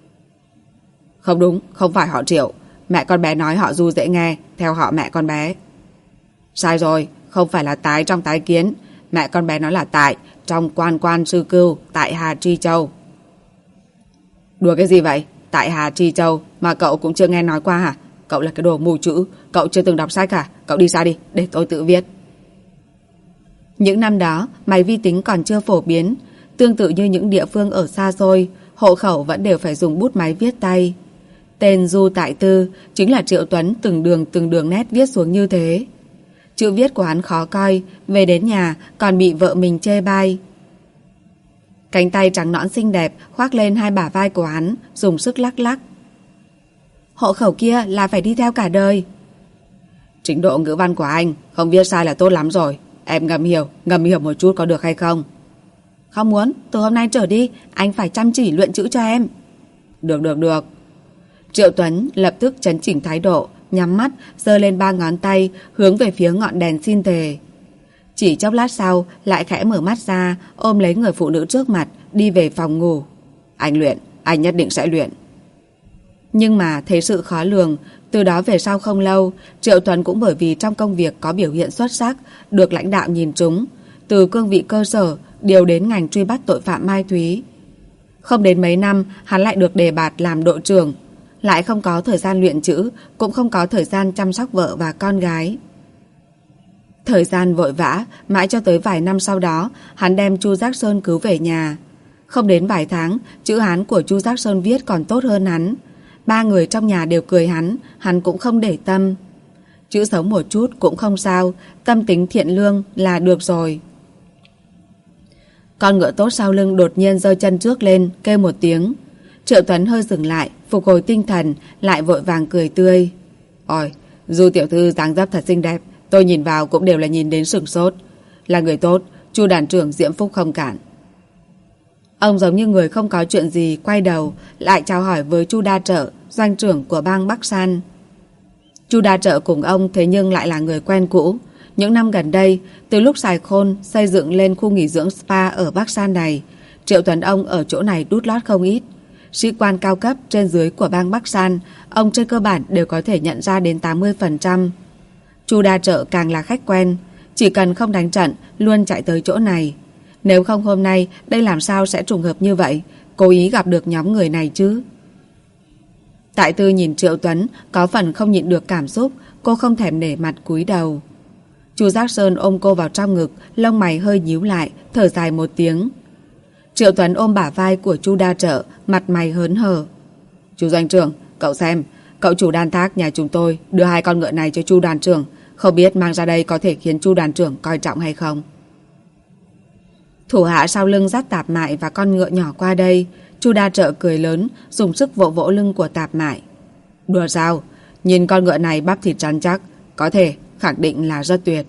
Không đúng, không phải họ Triệu. Mẹ con bé nói họ Du dễ nghe, theo họ mẹ con bé. Sai rồi, không phải là Tái trong Tái Kiến. Mẹ con bé nói là Tại, trong Quan Quan Sư Cưu, Tại Hà Tri Châu. Đùa cái gì vậy? Tại Hà Tri Châu mà cậu cũng chưa nghe nói qua hả? Cậu là cái đồ mù chữ, cậu chưa từng đọc sách hả? Cậu đi xa đi, để tôi tự viết. Những năm đó, máy vi tính còn chưa phổ biến. Tương tự như những địa phương ở xa xôi, hộ khẩu vẫn đều phải dùng bút máy viết tay. Tên Du Tại Tư chính là Triệu Tuấn từng đường nét viết xuống như thế. Chữ viết của hắn khó coi, về đến nhà còn bị vợ mình chê bai. Cánh tay trắng nõn xinh đẹp khoác lên hai bả vai của hắn, dùng sức lắc lắc. Hộ khẩu kia là phải đi theo cả đời. Trình độ ngữ văn của anh không viết sai là tốt lắm rồi. Em ngầm hiểu một chút có được hay không? Không muốn, từ hôm nay trở đi anh phải chăm chỉ luyện chữ cho em. Được. Triệu Tuấn lập tức chấn chỉnh thái độ, nhắm mắt, giơ lên 3 ngón tay hướng về phía ngọn đèn xin thề. Chỉ chốc lát sau lại khẽ mở mắt ra, ôm lấy người phụ nữ trước mặt, đi về phòng ngủ. Anh luyện, anh nhất định sẽ luyện. Nhưng mà thấy sự khó lường, từ đó về sau không lâu, Triệu Tuấn cũng bởi vì trong công việc có biểu hiện xuất sắc, được lãnh đạo nhìn trúng, từ cương vị cơ sở điều đến ngành truy bắt tội phạm ma túy. Không đến mấy năm, hắn lại được đề bạt làm đội trưởng, lại không có thời gian luyện chữ, cũng không có thời gian chăm sóc vợ và con gái. Thời gian vội vã, mãi cho tới vài năm sau đó, hắn đem Chu Giác Sơn cứu về nhà. Không đến vài tháng, chữ Hán của Chu Giác Sơn viết còn tốt hơn hắn. 3 người trong nhà đều cười hắn cũng không để tâm. Chữ xấu một chút cũng không sao, tâm tính thiện lương là được rồi. Con ngựa tốt sau lưng đột nhiên giơ chân trước lên, kêu một tiếng. Triệu Tuấn hơi dừng lại, phục hồi tinh thần, lại vội vàng cười tươi. Ôi, Du tiểu thư dáng dấp thật xinh đẹp, tôi nhìn vào cũng đều là nhìn đến sửng sốt. Là người tốt, Chu đàn trưởng diễm phúc không cản. Ông giống như người không có chuyện gì, quay đầu lại chào hỏi với Chu Đa Trợ, doanh trưởng của bang Bắc San. Chu Đa Trợ cùng ông thế nhưng lại là người quen cũ. Những năm gần đây, từ lúc Sài Khôn xây dựng lên khu nghỉ dưỡng spa ở Bắc San này, Triệu Tuấn ông ở chỗ này đút lót không ít. Sĩ quan cao cấp trên dưới của bang Bắc San, ông trên cơ bản đều có thể nhận ra đến 80%. Chu Đa Trợ càng là khách quen, chỉ cần không đánh trận luôn chạy tới chỗ này. Nếu không hôm nay đây làm sao sẽ trùng hợp như vậy, cố ý gặp được nhóm người này chứ. Tại Tư nhìn Triệu Tuấn có phần không nhịn được cảm xúc, cô không thèm nể mặt cúi đầu. Chu Giác Sơn ôm cô vào trong ngực, lông mày hơi nhíu lại, thở dài một tiếng. Triệu Tuấn ôm bả vai của Chu Đa Trợ, mặt mày hớn hở. Chu doanh trưởng, cậu xem, cậu chủ đan thác nhà chúng tôi đưa 2 con ngựa này cho Chu đoàn trưởng, không biết mang ra đây có thể khiến Chu đoàn trưởng coi trọng hay không. Thủ hạ sau lưng dắt Tạp Mại và con ngựa nhỏ qua đây. Chu Đa Trợ cười lớn, dùng sức vỗ vỗ lưng của Tạp Mại. Đùa sao? Nhìn con ngựa này bắp thịt rắn chắc, có thể khẳng định là rất tuyệt.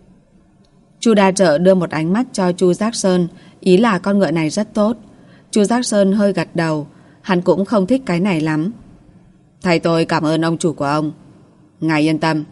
Chu Đa Trợ đưa một ánh mắt cho Chu Giác Sơn, ý là con ngựa này rất tốt. Chu Giác Sơn hơi gật đầu, hắn cũng không thích cái này lắm. Thầy tôi cảm ơn ông chủ của ông. Ngài yên tâm.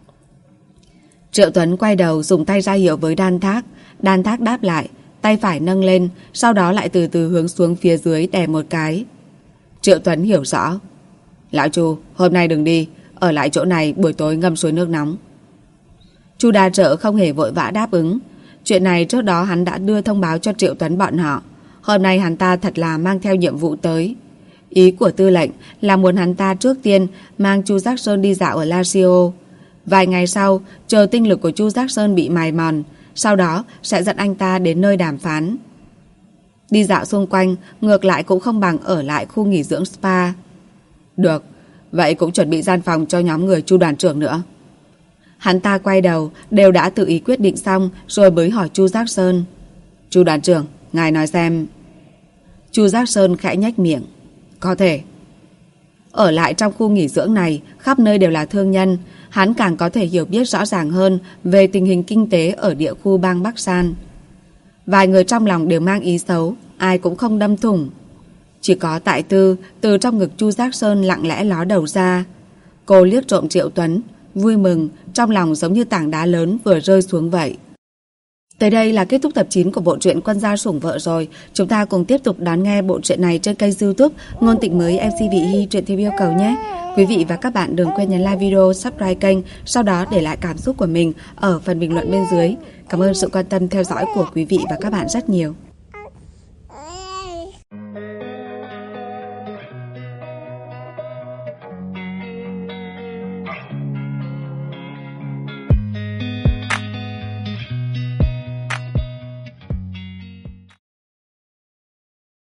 Triệu Tuấn quay đầu dùng tay ra hiệu với Đan Thác. Đan Thác đáp lại, tay phải nâng lên, sau đó lại từ từ hướng xuống phía dưới đè một cái. Triệu Tuấn hiểu rõ. Lão Chu, hôm nay đừng đi, ở lại chỗ này buổi tối ngâm suối nước nóng. Chu Đa Trợ không hề vội vã đáp ứng. Chuyện này trước đó hắn đã đưa thông báo cho Triệu Tuấn bọn họ. Hôm nay hắn ta thật là mang theo nhiệm vụ tới. Ý của tư lệnh là muốn hắn ta trước tiên mang Chu Giác Sơn đi dạo ở Lazio. Vài ngày sau, chờ tinh lực của Chu Giác Sơn bị mài mòn, sau đó sẽ dẫn anh ta đến nơi đàm phán. Đi dạo xung quanh, ngược lại cũng không bằng ở lại khu nghỉ dưỡng spa. Được, vậy cũng chuẩn bị gian phòng cho nhóm người Chu đoàn trưởng nữa. Hắn ta quay đầu, đều đã tự ý quyết định xong rồi mới hỏi Chu Giác Sơn. Chu đoàn trưởng, ngài nói xem. Chu Giác Sơn khẽ nhếch miệng. Có thể. Ở lại trong khu nghỉ dưỡng này, khắp nơi đều là thương nhân, hắn càng có thể hiểu biết rõ ràng hơn về tình hình kinh tế ở địa khu bang Bắc San. Vài người trong lòng đều mang ý xấu, ai cũng không đâm thủng. Chỉ có Tại Tư từ trong ngực Chu Giác Sơn lặng lẽ ló đầu ra. Cô liếc trộm Triệu Tuấn, vui mừng, trong lòng giống như tảng đá lớn vừa rơi xuống vậy. Tới đây là kết thúc tập 9 của bộ truyện Quân Gia Sủng Vợ rồi. Chúng ta cùng tiếp tục đón nghe bộ truyện này trên kênh YouTube Ngôn Tình Mới MC Vị Hy truyện theo yêu cầu nhé. Quý vị và các bạn đừng quên nhấn like video, subscribe kênh, sau đó để lại cảm xúc của mình ở phần bình luận bên dưới. Cảm ơn sự quan tâm theo dõi của quý vị và các bạn rất nhiều.